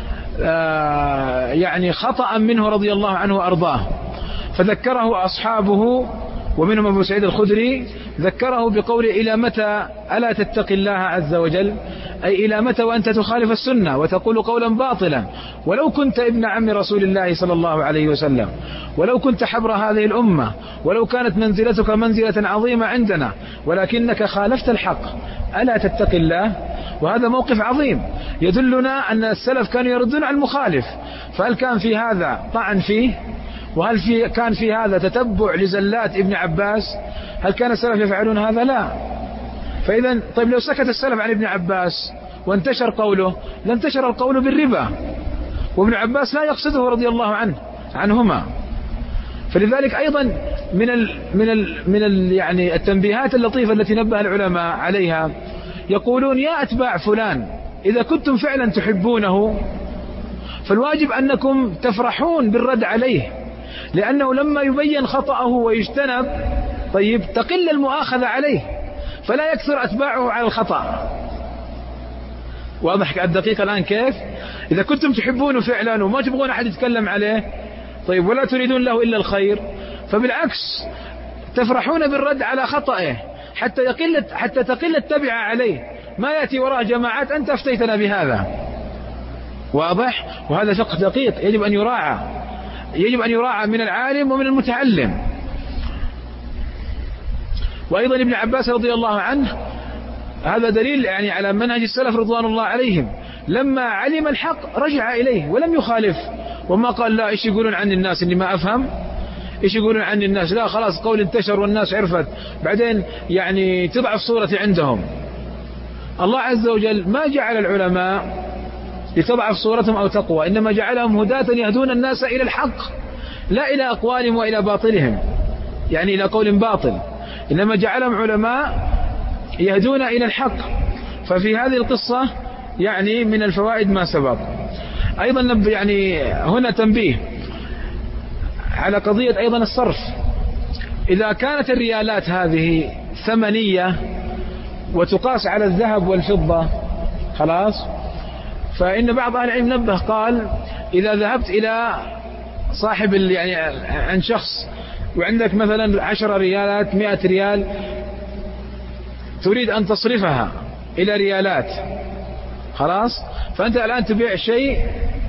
يعني خطأ منه رضي الله عنه وأرضاه، فذكره أصحابه ومنهم أبو سعيد الخدري، ذكره بقوله إلى متى ألا تتقي الله عز وجل، أي إلى متى وأنت تخالف السنة وتقول قولا باطلا، ولو كنت ابن عم رسول الله صلى الله عليه وسلم، ولو كنت حبر هذه الأمة، ولو كانت منزلتك منزلة عظيمة عندنا، ولكنك خالفت الحق، ألا تتقي الله؟ وهذا موقف عظيم يدلنا أن السلف كانوا يردون على المخالف. فهل كان في هذا طعن فيه؟ وهل كان في هذا تتبع لزلات ابن عباس؟ هل كان السلف يفعلون هذا؟ لا. فإذا طيب لو سكت السلف عن ابن عباس وانتشر قوله لانتشر القول بالربا، وابن عباس لا يقصده رضي الله عنهما. فلذلك أيضا من يعني التنبيهات اللطيفة التي نبه العلماء عليها، يقولون يا أتباع فلان إذا كنتم فعلا تحبونه فالواجب أنكم تفرحون بالرد عليه، لأنه لما يبين خطأه ويجتنب طيب تقل المؤاخذة عليه، فلا يكثر أتباعه على الخطأ. واضح الدقيقة الآن كيف؟ إذا كنتم تحبونه فعلا وما تبغون أحد يتكلم عليه طيب ولا تريدون له إلا الخير، فبالعكس تفرحون بالرد على خطأه حتى تقل التبعة عليه، ما يأتي وراء جماعات أنت أفتيتنا بهذا. واضح؟ وهذا فقه دقيق يجب أن يراعى من العالم ومن المتعلم. وأيضا ابن عباس رضي الله عنه هذا دليل يعني على منهج السلف رضوان الله عليهم، لما علم الحق رجع إليه ولم يخالف، وما قال لا إيش يقولون عن الناس إني ما أفهم، إيش يقولون عن الناس، لا خلاص قول انتشر والناس عرفت بعدين يعني تضعف صورتي عندهم. الله عز وجل ما جعل العلماء لتضعف صورتهم أو تقوى، إنما جعلهم هداة يهدون الناس إلى الحق، لا إلى أقوالهم وإلى باطلهم، يعني إلى قول باطل، إنما جعلهم علماء يهدون إلى الحق. ففي هذه القصة يعني من الفوائد ما سبق. أيضا يعني هنا تنبيه على قضية أيضا الصرف. إذا كانت الريالات هذه ثمنية وتقاس على الذهب والفضة خلاص، فإن بعض أهل العلم نبه قال إذا ذهبت إلى صاحب يعني عن شخص وعندك مثلا 10 ريالات 100 ريال تريد أن تصرفها إلى ريالات خلاص، فأنت الآن تبيع شيء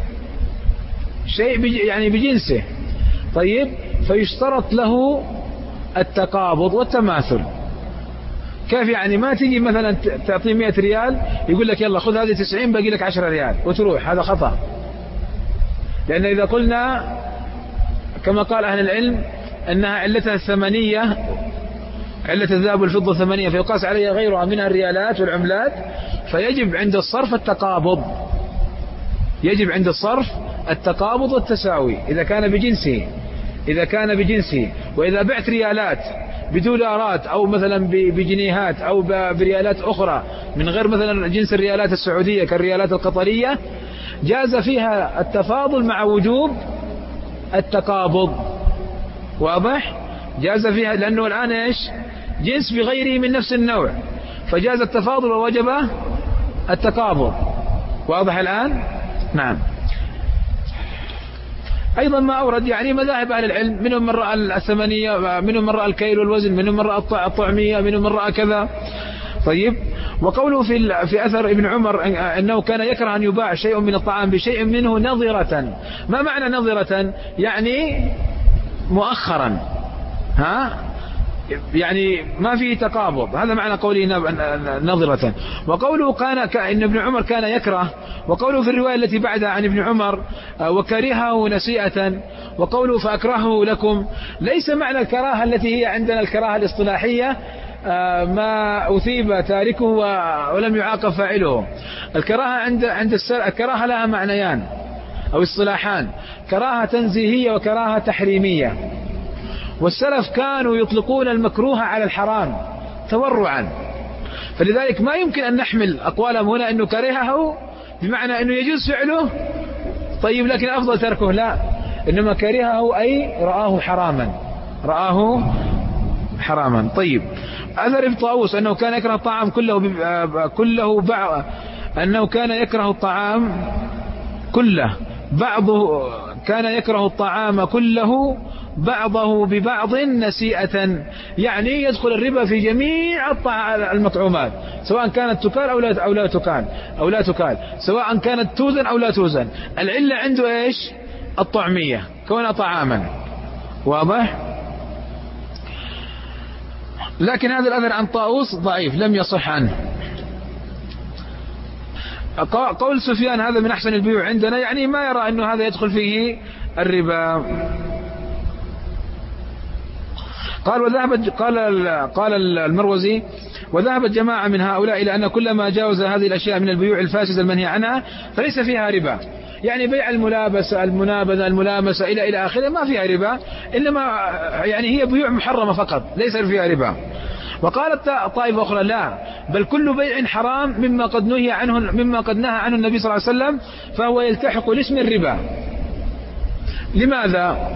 يعني بجنسه طيب، فيشترط له التقابض والتماثل. كيف يعني؟ ما تيجي مثلا تعطيه 100 ريال يقول لك يلا خذ هذه 90 باقي لك 10 ريال وتروح، هذا خطأ. لأن إذا قلنا كما قال أهل العلم أنها علتها الثمنية، علة الذهب والفضة ثمنية، فيقاس عليها غيرها منها الريالات والعملات، فيجب عند الصرف التقابض، يجب عند الصرف التقابض والتساوي إذا كان بجنسه. وإذا بعت ريالات بدولارات أو مثلا بجنيهات أو بريالات أخرى من غير مثلا جنس الريالات السعودية كالريالات القطرية، جاز فيها التفاضل مع وجوب التقابض. واضح؟ جاز فيها لأنه الآن إيش؟ جنس بغيره من نفس النوع، فجاز التفاضل ووجب التقابض. واضح الآن؟ نعم. أيضا ما أورد يعني مذاهب أهل العلم، منهم من رأى الثمنية، منهم من رأى الكيل والوزن، منهم من رأى الطعمية، منهم من رأى كذا. طيب، وقوله في أثر ابن عمر أنه كان يكره أن يباع شيء من الطعام بشيء منه نظرة. ما معنى نظرة؟ يعني مؤخرا، يعني ما فيه تقابض، هذا معنى قوله نظرة. وقوله إن ابن عمر كان يكره، وقوله في الرواية التي بعدها عن ابن عمر وكرهه نسيئة، وقوله فأكرهه لكم، ليس معنى الكراهة التي هي عندنا الكراهة الاصطلاحية ما أثيب تاركه ولم يعاقب فاعله. الكراهة عند الكراهة لها معنيان أو اصطلاحان: كراهة تنزيهية وكراهة تحريمية. والسلف كانوا يطلقون المكروه على الحرام تورعا، فلذلك ما يمكن أن نحمل أقوالهم هنا أنه كرهه بمعنى أنه يجوز فعله طيب لكن أفضل تركه، لا، إنما كرهه أي رآه حراما. طيب، أثر ابن طاووس أنه كان يكره الطعام أنه كان يكره الطعام كله، بعضه كان يكره الطعام كله بعضه ببعض نسيئة، يعني يدخل الربا في جميع المطعومات، سواء كانت تكال أو لا تكال، سواء كانت توزن أو لا توزن. العلة عنده إيش؟ الطعمية كونها طعاما. واضح؟ لكن هذا الأثر عن طاووس ضعيف لم يصح عنه. قول سفيان هذا من أحسن البيوع عندنا، يعني ما يرى أنه هذا يدخل فيه الربا. قال المروزي: وذهبت جماعة من هؤلاء إلى أن كل ما جاوز هذه الأشياء من البيوع الفاسدة المنهي عنها فليس فيها ربا، يعني بيع الملابسة، المنابذة، الملامسة إلى آخره ما فيها ربا، إنما يعني هي بيوع محرمة فقط ليس فيها ربا. وقالت طائفة أخرى: لا، بل كل بيع حرام مما قد نهى عنه النبي صلى الله عليه وسلم فهو يلتحق لاسم الربا. لماذا؟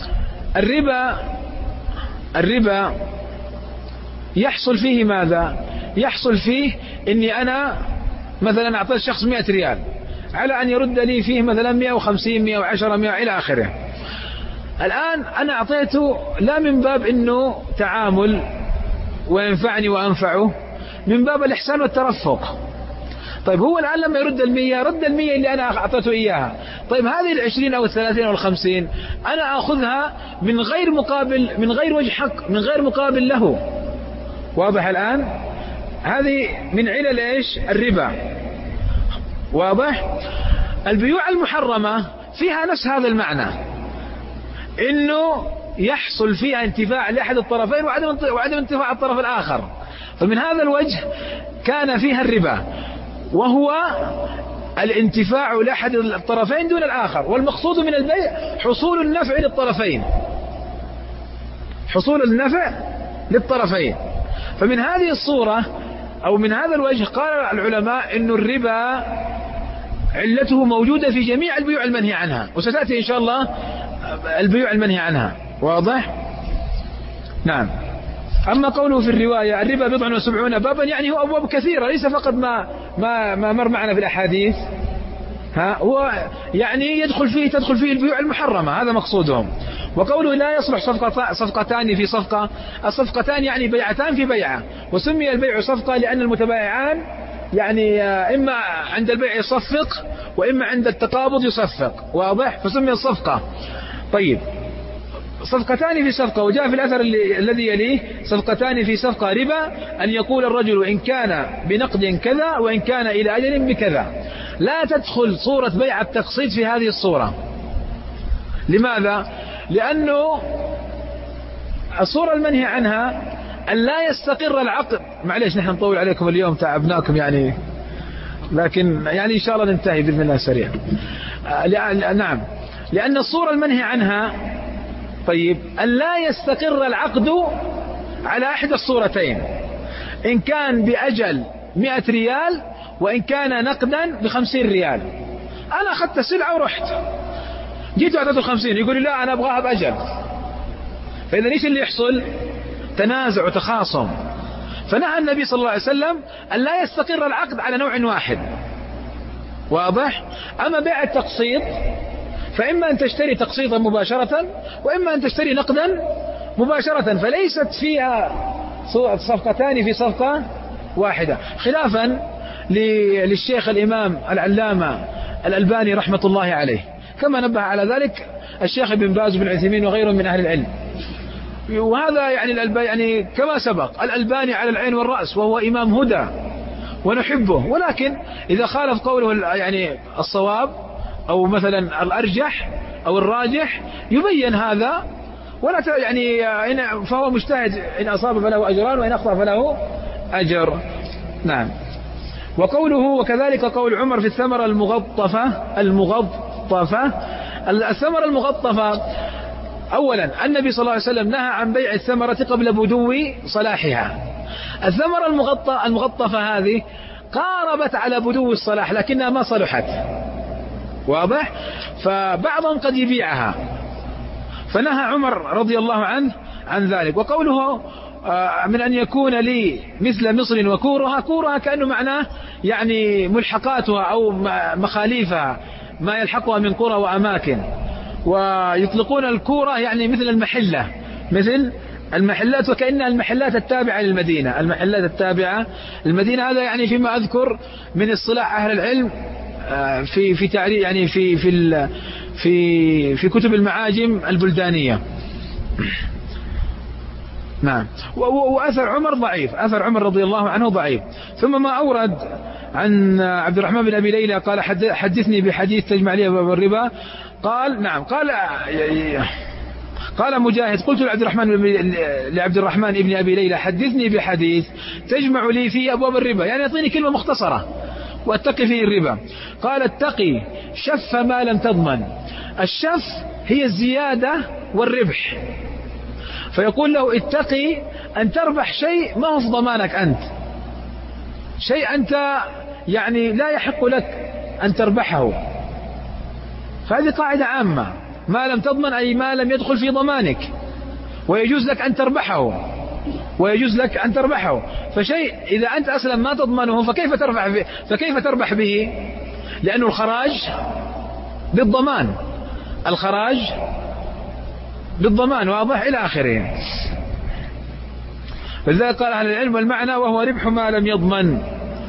الربا يحصل فيه ماذا؟ يحصل فيه إني أنا مثلا أعطيت شخص 100 ريال على أن يرد لي فيه مثلا 150 110 100 إلى آخره. الآن أنا أعطيته لا من باب إنه تعامل وينفعني وأنفعه، من باب الإحسان والترفق. طيب هو الآن لما رد 100 اللي أنا أعطيته إياها، طيب هذه 20 أو 30 أو 50 أنا أخذها من غير مقابل، من غير وجه حق، من غير مقابل له. واضح الآن؟ هذه من علل إيش؟ الربا. واضح؟ البيوع المحرمة فيها نفس هذا المعنى، إنه يحصل فيها انتفاع لأحد الطرفين وعدم انتفاع الطرف الآخر، فمن هذا الوجه كان فيها الربا، وهو الانتفاع لأحد الطرفين دون الآخر. والمقصود من البيع حصول النفع للطرفين، حصول النفع للطرفين. فمن هذه الصورة أو من هذا الوجه قال العلماء إن الربا علته موجودة في جميع البيوع المنهي عنها، وستأتي إن شاء الله البيوع المنهي عنها. واضح؟ نعم. أما قوله في الرواية الربا 70 بابا، يعني هو أبواب كثيرة، ليس فقط ما مر معنا في الأحاديث، هو يعني تدخل فيه البيوع المحرمة، هذا مقصودهم. وقوله لا يصلح صفقتان في صفقة، الصفقتان يعني بيعتان في بيعة، وسمي البيع صفقة لأن المتبايعان يعني إما عند البيع يصفق وإما عند التقابض يصفق. واضح؟ فسمي الصفقة. طيب، صفقتان في صفقة، وجاء في الأثر الذي يليه صفقتان في صفقة ربا أن يقول الرجل إن كان بنقد كذا وإن كان إلى أجل بكذا. لا تدخل صورة بيع التقسيط في هذه الصورة. لماذا؟ لأنه الصورة المنهي عنها أن لا يستقر العقد. معليش نحن نطول عليكم اليوم، تعبناكم يعني، لكن يعني إن شاء الله ننتهي بإذن الله سريع. نعم، لأن الصورة المنهي عنها طيب أن لا يستقر العقد على أحد الصورتين، إن كان بأجل 100 ريال وإن كان نقدا ب50 ريال. أنا أخذت السلعة ورحت، جيت أعطيته 50، يقول لي لا أنا أبغاها بأجل. فإذا إيش اللي يحصل؟ تنازع وتخاصم. فنهى النبي صلى الله عليه وسلم أن لا يستقر العقد على نوع واحد. واضح؟ أما بيع التقسيط فإما أن تشتري تقسيطا مباشرة وإما أن تشتري نقدا مباشرة، فليست فيها صفقتان في صفقة واحدة، خلافا للشيخ الإمام العلامة الألباني رحمة الله عليه، كما نبه على ذلك الشيخ ابن باز بن عثيمين وغيرهم من أهل العلم. وهذا يعني كما سبق الألباني على العين والرأس، وهو إمام هدى ونحبه، ولكن إذا خالف قوله يعني الصواب أو مثلا الأرجح أو الراجح يبين هذا، ولا يعني فهو مجتهد، إن أصاب فله أجران وإن أخطأ فله أجر. نعم. وقوله وكذلك قول عمر في الثمرة المغطفة. الثمرة المغطفة أولا النبي صلى الله عليه وسلم نهى عن بيع الثمرة قبل بدو صلاحها. الثمرة المغطفة هذه قاربت على بدو الصلاح لكنها ما صلحت. واضح؟ فبعضهم قد يبيعها، فنهى عمر رضي الله عنه عن ذلك. وقوله من أن يكون لي مثل مصر وكورها كأنه معناه يعني ملحقاتها أو مخاليفها، ما يلحقها من قرى وأماكن. ويطلقون الكورة يعني مثل المحلة، مثل المحلات، وكأنها المحلات التابعة للمدينة، المحلات التابعة للمدينة. هذا يعني فيما أذكر من اصطلاح أهل العلم في تعريف يعني في كتب المعاجم البلدانية. نعم. وأثر عمر ضعيف، أثر عمر رضي الله عنه ضعيف. ثم ما أورد عن عبد الرحمن بن أبي ليلى قال حدثني بحديث تجمع لي باب الربا. قال نعم، قال مجاهد قلت لعبد الرحمن بن أبي ليلى حدثني بحديث تجمع لي فيه أبواب الربا، يعني يعطيني كلمة مختصرة واتقي فيه الربا. قال اتقي شف ما لم تضمن. الشف هي الزيادة والربح، فيقول له اتقي أن تربح شيء ما هو في ضمانك أنت، شيء أنت يعني لا يحق لك أن تربحه. فهذه قاعدة عامة، ما لم تضمن أي ما لم يدخل في ضمانك، ويجوز لك أن تربحه، فشيء إذا أنت أصلا ما تضمنه فكيف تربح به؟ لأنه الخراج بالضمان، واضح إلى آخره. فلذلك قال أهل العلم والمعنى وهو ربح ما لم يضمن.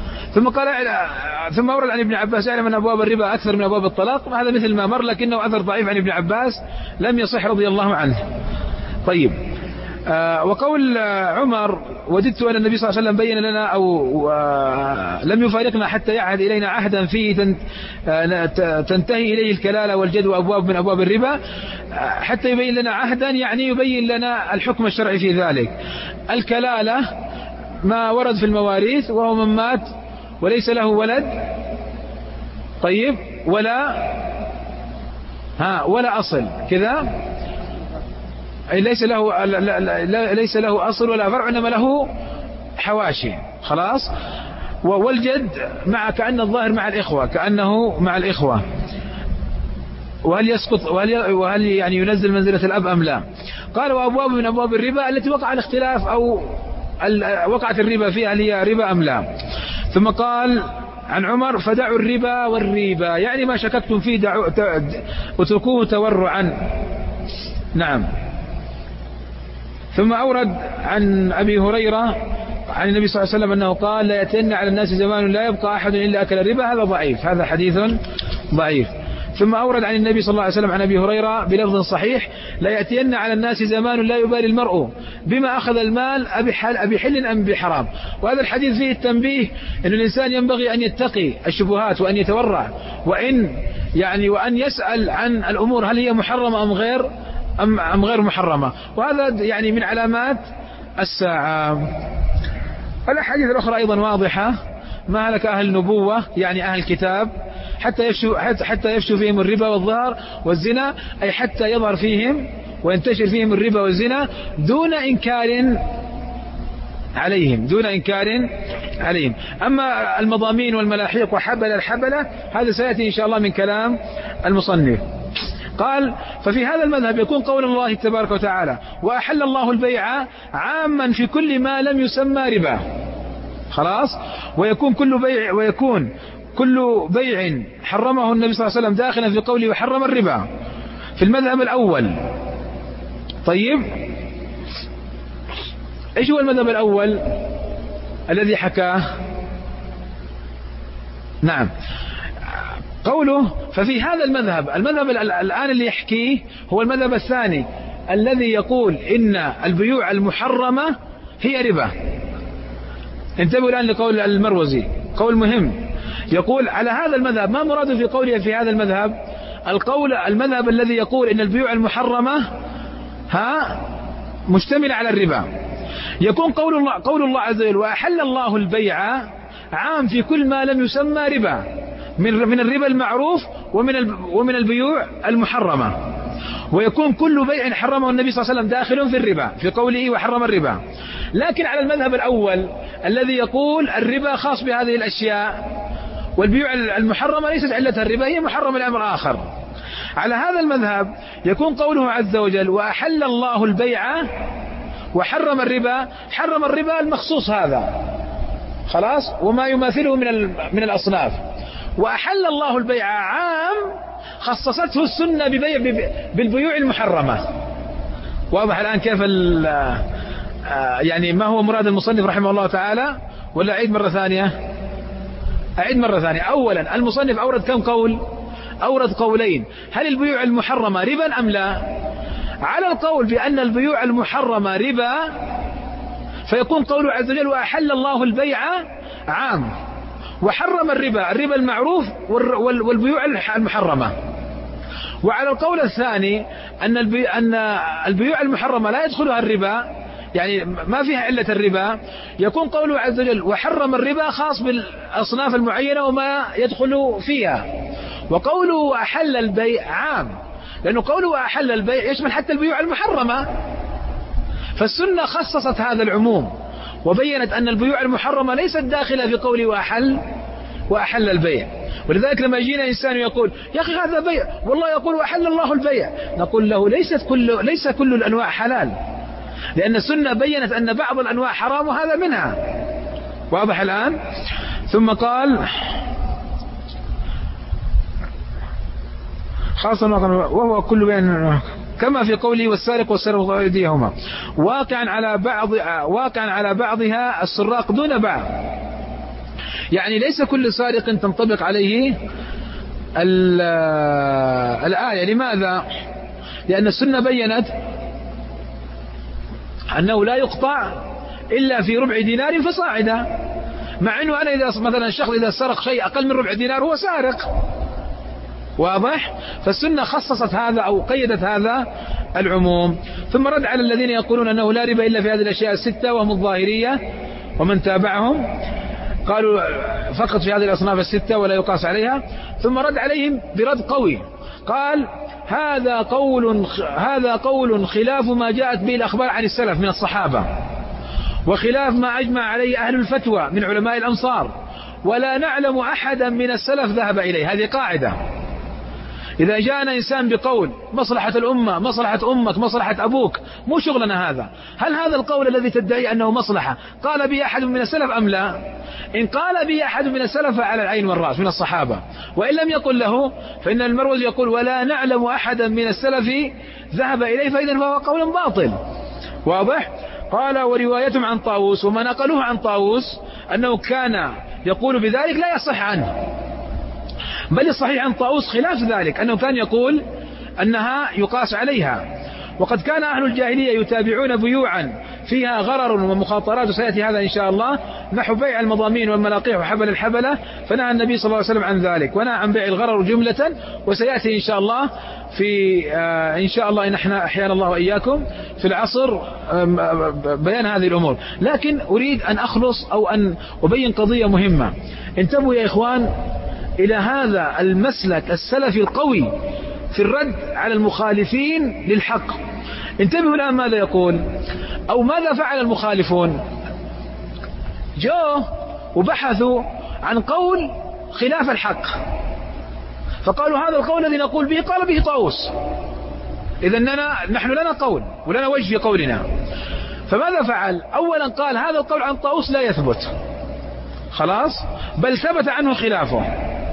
ثم ورد عن ابن عباس يعلم أن أبواب الربا أكثر من أبواب الطلاق، هذا مثل ما مر لكنه أثر ضعيف عن ابن عباس لم يصح رضي الله عنه. طيب. وقول عمر وددت أن النبي صلى الله عليه وسلم بين لنا أو لم يفارقنا حتى يعهد إلينا عهدا فيه تنتهي إليه الكلالة والجد وأبواب من أبواب الربا، حتى يبين لنا عهدا يعني يبين لنا الحكم الشرعي في ذلك. الكلالة ما ورد في المواريث، وهو من مات وليس له ولد، طيب، ولا أصل كذا، أي ليس له أصل ولا فرع، إنما له حواشي، خلاص. والجد كأن الظاهر كأنه مع الإخوة، وهل يسقط وهل يعني ينزل منزلة الأب أم لا. قال وأبواب من أبواب الربا التي وقع الاختلاف أو وقعت الربا فيها، هل هي ربا أم لا. ثم قال عن عمر فدعوا الربا والريبا، يعني ما شككتم فيه اتركوه تورعا. نعم. ثم أورد عن أبي هريرة عن النبي صلى الله عليه وسلم أنه قال لا يأتين على الناس زمان لا يبقى أحد إلا أكل الربا. هذا ضعيف، هذا حديث ضعيف. ثم أورد عن النبي صلى الله عليه وسلم عن أبي هريرة بلفظ صحيح: لا يأتين على الناس زمان لا يبالي المرء بما أخذ المال أبي حل أم بحرام. وهذا الحديث فيه التنبيه أن الإنسان ينبغي أن يتقي الشبهات وأن يتورع وأن يسأل عن الأمور هل هي محرمة أم غير محرمة. وهذا يعني من علامات الساعة. الأحاديث الأخرى أيضا واضحة: ما هلك أهل النبوة يعني أهل الكتاب حتى يفشوا فيهم الربا والظهر والزنا، أي حتى يظهر فيهم وينتشر فيهم الربا والزنا دون إنكار عليهم. أما المضامين والملاحيق وحبل الحبلة هذا سيأتي إن شاء الله من كلام المصنف. قال: ففي هذا المذهب يكون قول الله تبارك وتعالى: وأحل الله البيع عاما في كل ما لم يسمى ربا. خلاص. ويكون كل بيع حرمه النبي صلى الله عليه وسلم داخلا في قوله وحرم الربا في المذهب الأول. طيب، ايش هو المذهب الأول الذي حكاه؟ نعم، قوله ففي هذا المذهب الآن اللي يحكيه هو المذهب الثاني الذي يقول إن البيوع المحرمة هي ربا. انتبهوا الآن لقول المروزي، قول مهم. يقول على هذا المذهب، ما مراده في قوله في هذا المذهب؟ المذهب الذي يقول إن البيوع المحرمة مشتملة على الربا. يكون قول الله عز وجل: وأحل الله البيع عام في كل ما لم يسمى ربا، من الربا المعروف ومن البيوع المحرمة. ويكون كل بيع حرمه النبي صلى الله عليه وسلم داخل في الربا في قوله وحرم الربا. لكن على المذهب الأول الذي يقول الربا خاص بهذه الأشياء والبيوع المحرمة ليست علتها الربا، هي محرمة لأمر آخر. على هذا المذهب يكون قوله عز وجل: وأحل الله البيع وحرم الربا، حرم الربا المخصوص هذا خلاص وما يماثله من الأصناف. وأحل الله البيع عام خصصته السنة بالبيوع المحرمة. واضح الآن كيف يعني ما هو مراد المصنف رحمه الله تعالى؟ ولا أعيد مرة ثانية؟ أولا المصنف أورد كم قول؟ أورد قولين: هل البيوع المحرمة ربا أم لا؟ على القول بأن البيوع المحرمة ربا فيكون قوله عز وجل: وأحل الله البيع عام وحرم الربا المعروف والبيوع المحرمة. وعلى القول الثاني أن البيوع المحرمة لا يدخلها الربا، يعني ما فيها علة الربا، يكون قوله عز وجل: وحرم الربا خاص بالأصناف المعينة وما يدخل فيها. وقوله أحل البيع عام، لأنه قوله أحل البيع يشمل حتى البيوع المحرمة، فالسنة خصصت هذا العموم وبينت أن البيوع المحرمة ليست داخلة في قوله وأحل البيع. ولذلك لما يجينا إنسان يقول: يا أخي هذا بيع، والله يقول وأحل الله البيع، نقول له ليس كل الأنواع حلال، لأن السنة بينت أن بعض الأنواع حرام وهذا منها. واضح الآن؟ ثم قال: خاصة وهو كل بين كما في قوله: والسارق والسارق أيديهما واقعا على بعضها السراق دون بعض. يعني ليس كل سارق تنطبق عليه الآية. لماذا؟ لأن السنة بينت أنه لا يقطع إلا في ربع دينار فصاعدا، مع أنه أنا إذا مثلا الشخص إذا سرق شيء أقل من ربع دينار هو سارق. واضح؟ فالسنة خصصت هذا أو قيدت هذا العموم. ثم رد على الذين يقولون أنه لا ربا إلا في هذه الأشياء الستة وهم الظاهرية ومن تابعهم، قالوا فقط في هذه الأصناف الستة ولا يقاس عليها. ثم رد عليهم برد قوي، قال: هذا قول خلاف ما جاءت به الأخبار عن السلف من الصحابة، وخلاف ما أجمع عليه أهل الفتوى من علماء الأمصار، ولا نعلم أحدا من السلف ذهب إليه. هذه قاعدة. إذا جاءنا إنسان بقول مصلحة الأمة، مصلحة أمك، مصلحة أبوك، مو شغلنا هذا. هل هذا القول الذي تدعي أنه مصلحة قال به أحد من السلف أم لا؟ إن قال به أحد من السلف على العين والرأس من الصحابة، وإن لم يقل له فإن المروزي يقول: ولا نعلم أحدا من السلف ذهب إليه، فإذا فهو قول باطل. واضح؟ قال: وروايتهم عن طاووس وما نقلوه عن طاووس أنه كان يقول بذلك لا يصح عنه. بل الصحيح عن طاووس خلاف ذلك، أنه كان يقول أنها يقاس عليها. وقد كان أهل الجاهلية يتابعون بيوعا فيها غرر ومخاطرات، وسيأتي هذا إن شاء الله، نحو بيع المضامين والملاقيح وحبل الحبلة، فنهى النبي صلى الله عليه وسلم عن ذلك، ونهى عن بيع الغرر جملة. وسيأتي إن شاء الله إن شاء الله إن احنا أحيانا الله وإياكم في العصر بيان هذه الأمور. لكن أريد أن أخلص أو أن أبين قضية مهمة. انتبهوا يا إخوان إلى هذا المسلك السلفي القوي في الرد على المخالفين للحق. انتبهوا الآن ماذا يقول أو ماذا فعل المخالفون. جاءوا وبحثوا عن قول خلاف الحق، فقالوا هذا القول الذي نقول به قال به طاووس، إذن نحن لنا قول ولنا وجه في قولنا. فماذا فعل؟ أولا قال هذا القول عن طاووس لا يثبت، خلاص، بل ثبت عنه خلافه.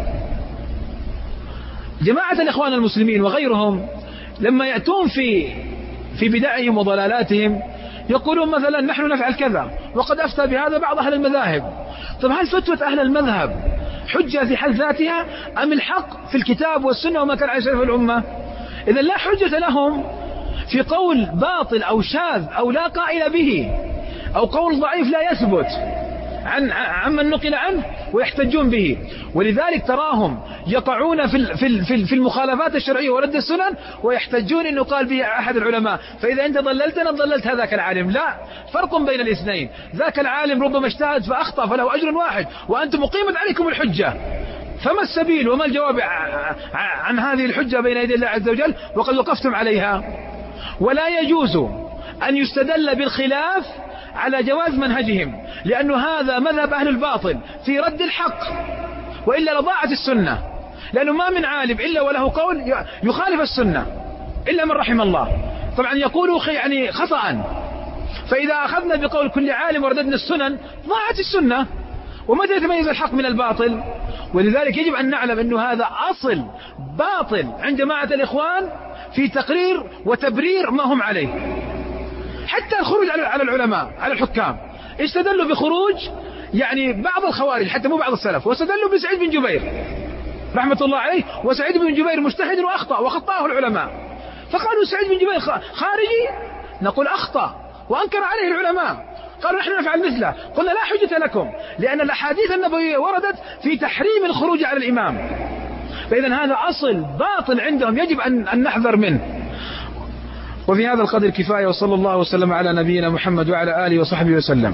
جماعة الإخوان المسلمين وغيرهم لما يأتون في بدعهم وضلالاتهم يقولون مثلا نحن نفعل كذا وقد أفتى بهذا بعض أهل المذاهب. طب هل فتوى أهل المذهب حجة في حد ذاتها أم الحق في الكتاب والسنة وما كان عليه سلف الأمة؟ إذن لا حجة لهم في قول باطل أو شاذ أو لا قائل به أو قول ضعيف لا يثبت عمن نقل عنه ويحتجون به. ولذلك تراهم يقعون في المخالفات الشرعية ورد السنن ويحتجون أنه قال به أحد العلماء، فإذا أنت ضللتنا ضللت هذاك العالم. لا فرق بين الاثنين، ذاك العالم ربما اجتهد فأخطأ فله أجر واحد وأنتم مقيمة عليكم الحجة، فما السبيل وما الجواب عن هذه الحجة بين يدي الله عز وجل وقد وقفتم عليها؟ ولا يجوز أن يستدل بالخلاف على جواز منهجهم، لأن هذا مذهب أهل الباطل في رد الحق، وإلا لضاعت السنة، لأنه ما من عالم إلا وله قول يخالف السنة إلا من رحم الله. طبعا يقولوا يعني خطأ، فإذا أخذنا بقول كل عالم ورددنا السنن ضاعت السنة، ومتى يتميز الحق من الباطل؟ ولذلك يجب أن نعلم أنه هذا أصل باطل عند جماعة الإخوان في تقرير وتبرير ما هم عليه. حتى الخروج على العلماء على الحكام استدلوا بخروج يعني بعض الخوارج، حتى مو بعض السلف، واستدلوا بسعيد بن جبير رحمة الله عليه، وسعيد بن جبير مجتهد وأخطأ وخطأه العلماء، فقالوا سعيد بن جبير خارجي، نقول أخطأ وأنكر عليه العلماء، قالوا نحن نفعل مثله، قلنا لا حجة لكم، لأن الأحاديث النبوية وردت في تحريم الخروج على الإمام. فإذا هذا أصل باطل عندهم يجب أن نحذر منه. وفي هذا القدر كفاية، وصلى الله وسلم على نبينا محمد وعلى آله وصحبه وسلم.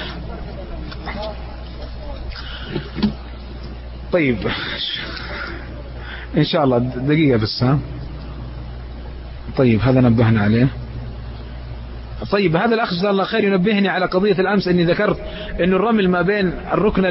طيب إن شاء الله دقيقة بس. طيب هذا نبهنا عليه. طيب هذا الأخ جزاه الله خير ينبهني على قضية الأمس أني ذكرت أن الرمل ما بين الركن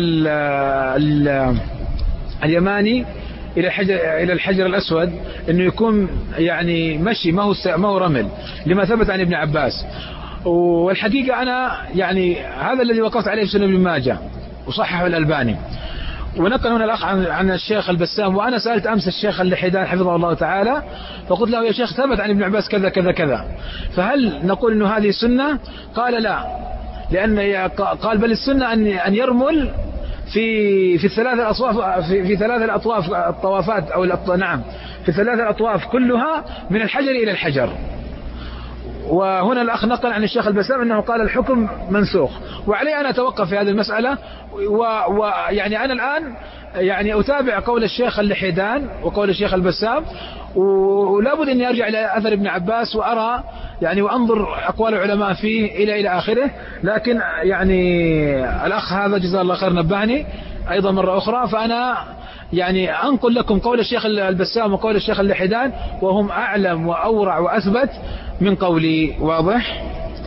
اليماني إلى الحجر الأسود أنه يكون يعني مشي ما هو رمل، لما ثبت عن ابن عباس. والحقيقة أنا يعني هذا الذي وقفت عليه في سنن ابن ماجه وصححه الألباني، ونقل هنا الأخ عن الشيخ البسام. وأنا سألت أمس الشيخ اللحيدان حفظه الله تعالى فقلت له يا شيخ ثبت عن ابن عباس كذا كذا كذا، فهل نقول أنه هذه سنة؟ قال لا، لأن قال بل السنة أن يرمل في الثلاث الأطواف في ثلاث الأطواف الطوافات أو نعم في الثلاث الأطواف كلها من الحجر إلى الحجر. وهنا الأخ نقل عن الشيخ البسام أنه قال الحكم منسوخ، وعليه أنا أتوقف في هذه المسألة. ويعني أنا الآن يعني أتابع قول الشيخ اللحيدان وقول الشيخ البسام، ولا بد أن أرجع إلى أثر ابن عباس وأرى يعني وأنظر أقوال العلماء فيه إلى آخره. لكن يعني الأخ هذا جزاه الله خير نبهني أيضا مرة أخرى، فأنا يعني أنقل لكم قول الشيخ البسام وقول الشيخ اللحيدان وهم أعلم وأورع وأثبت من قولي. واضح؟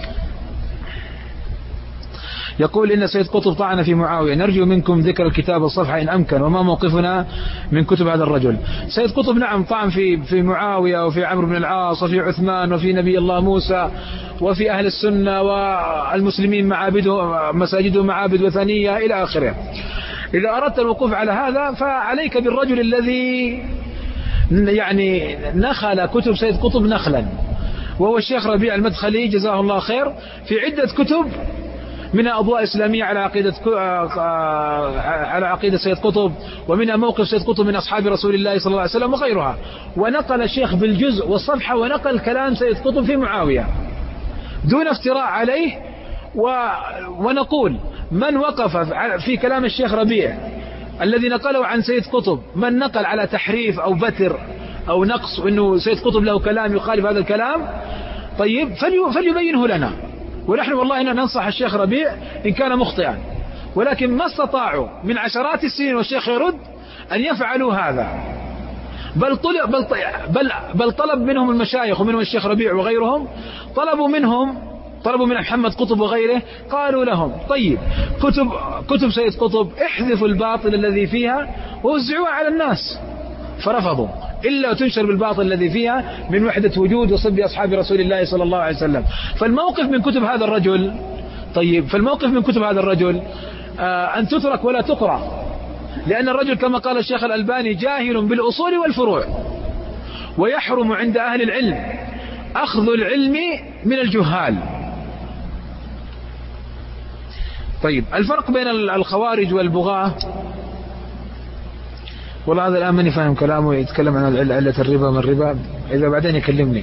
يقول إن سيد قطب طعن في معاوية، نرجو منكم ذكر الكتاب والصفحة إن أمكن، وما موقفنا من كتب هذا الرجل. سيد قطب نعم طعن في معاوية وفي عمرو بن العاص وفي عثمان وفي نبي الله موسى وفي أهل السنة والمسلمين مساجدهم معابد وثنية إلى آخره. إذا أردت الوقوف على هذا فعليك بالرجل الذي يعني نخل كتب سيد قطب نخلا، وهو الشيخ ربيع المدخلي جزاه الله خير، في عدة كتب منها أضواء إسلامية على عقيدة سيد قطب، ومنها موقف سيد قطب من أصحاب رسول الله صلى الله عليه وسلم وغيرها. ونقل الشيخ بالجزء والصفحة ونقل كلام سيد قطب في معاوية دون افتراء عليه. ونقول من وقف في كلام الشيخ ربيع الذي نقله عن سيد قطب، من نقل على تحريف أو بتر أو نقص، وأنه سيد قطب له كلام يخالف هذا الكلام، طيب فليبينه لنا. ونحن والله ننصح الشيخ ربيع إن كان مخطئا، ولكن ما استطاعوا من عشرات السنين والشيخ يرد أن يفعلوا هذا. بل طلب منهم المشايخ ومنهم الشيخ ربيع وغيرهم، طلبوا من محمد قطب وغيره، قالوا لهم طيب كتب سيد قطب احذفوا الباطل الذي فيها ووزعوها على الناس، فرفضوا إلا تنشر بالباطل الذي فيها من وحدة وجود وصب أصحاب رسول الله صلى الله عليه وسلم. فالموقف من كتب هذا الرجل أن تترك ولا تقرأ، لأن الرجل كما قال الشيخ الألباني جاهل بالأصول والفروع، ويحرم عند أهل العلم أخذ العلم من الجهال. طيب الفرق بين الخوارج والبغاة، والله هذا الآن ماني فاهم كلامه، يتكلم عن علة الربا من الربا، إذا بعدين يكلمني.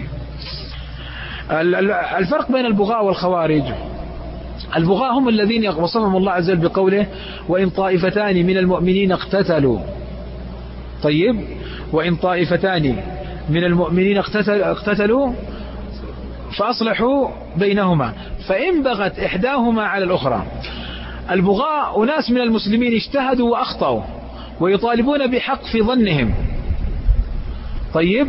الفرق بين البغاة والخوارج، البغاة هم الذين وصفهم الله عز وجل بقوله وإن طائفتان من المؤمنين اقتتلوا. طيب وإن طائفتان من المؤمنين اقتتلوا فأصلحوا بينهما فإن بغت إحداهما على الأخرى. البغاة أناس من المسلمين اجتهدوا وأخطأوا ويطالبون بحق في ظنهم، طيب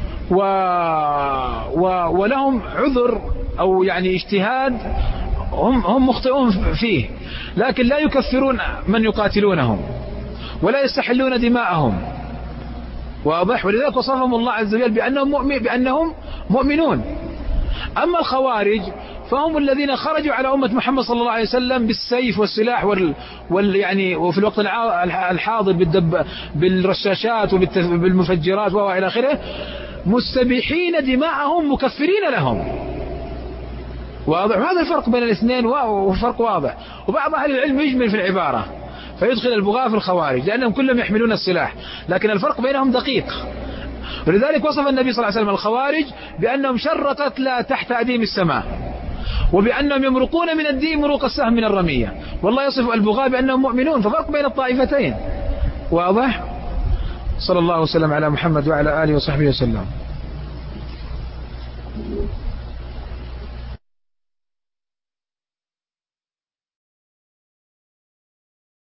ولهم عذر أو يعني اجتهاد هم مخطئون فيه، لكن لا يكفرون من يقاتلونهم ولا يستحلون دماءهم، واضح؟ ولذلك وصفهم الله عز وجل بأنهم مؤمنون. أما الخوارج فهم الذين خرجوا على أمة محمد صلى الله عليه وسلم بالسيف والسلاح يعني وفي الوقت الحاضر بالرشاشات وبالمفجرات وإلى آخره، مستبيحين دماءهم مكفرين لهم، واضح؟ وهذا الفرق بين الاثنين وفرق واضح. وبعض أهل العلم يجمل في العبارة فيدخل البغاة في الخوارج لأنهم كلهم يحملون السلاح، لكن الفرق بينهم دقيق. ولذلك وصف النبي صلى الله عليه وسلم الخوارج بأنهم شر قتلى تحت أديم السماء، وبأنهم يمرقون من الدين مروق السهم من الرمية. والله يصف البغاة بأنهم مؤمنون، ففرق بين الطائفتين واضح. صلى الله وسلم على محمد وعلى آله وصحبه وسلم.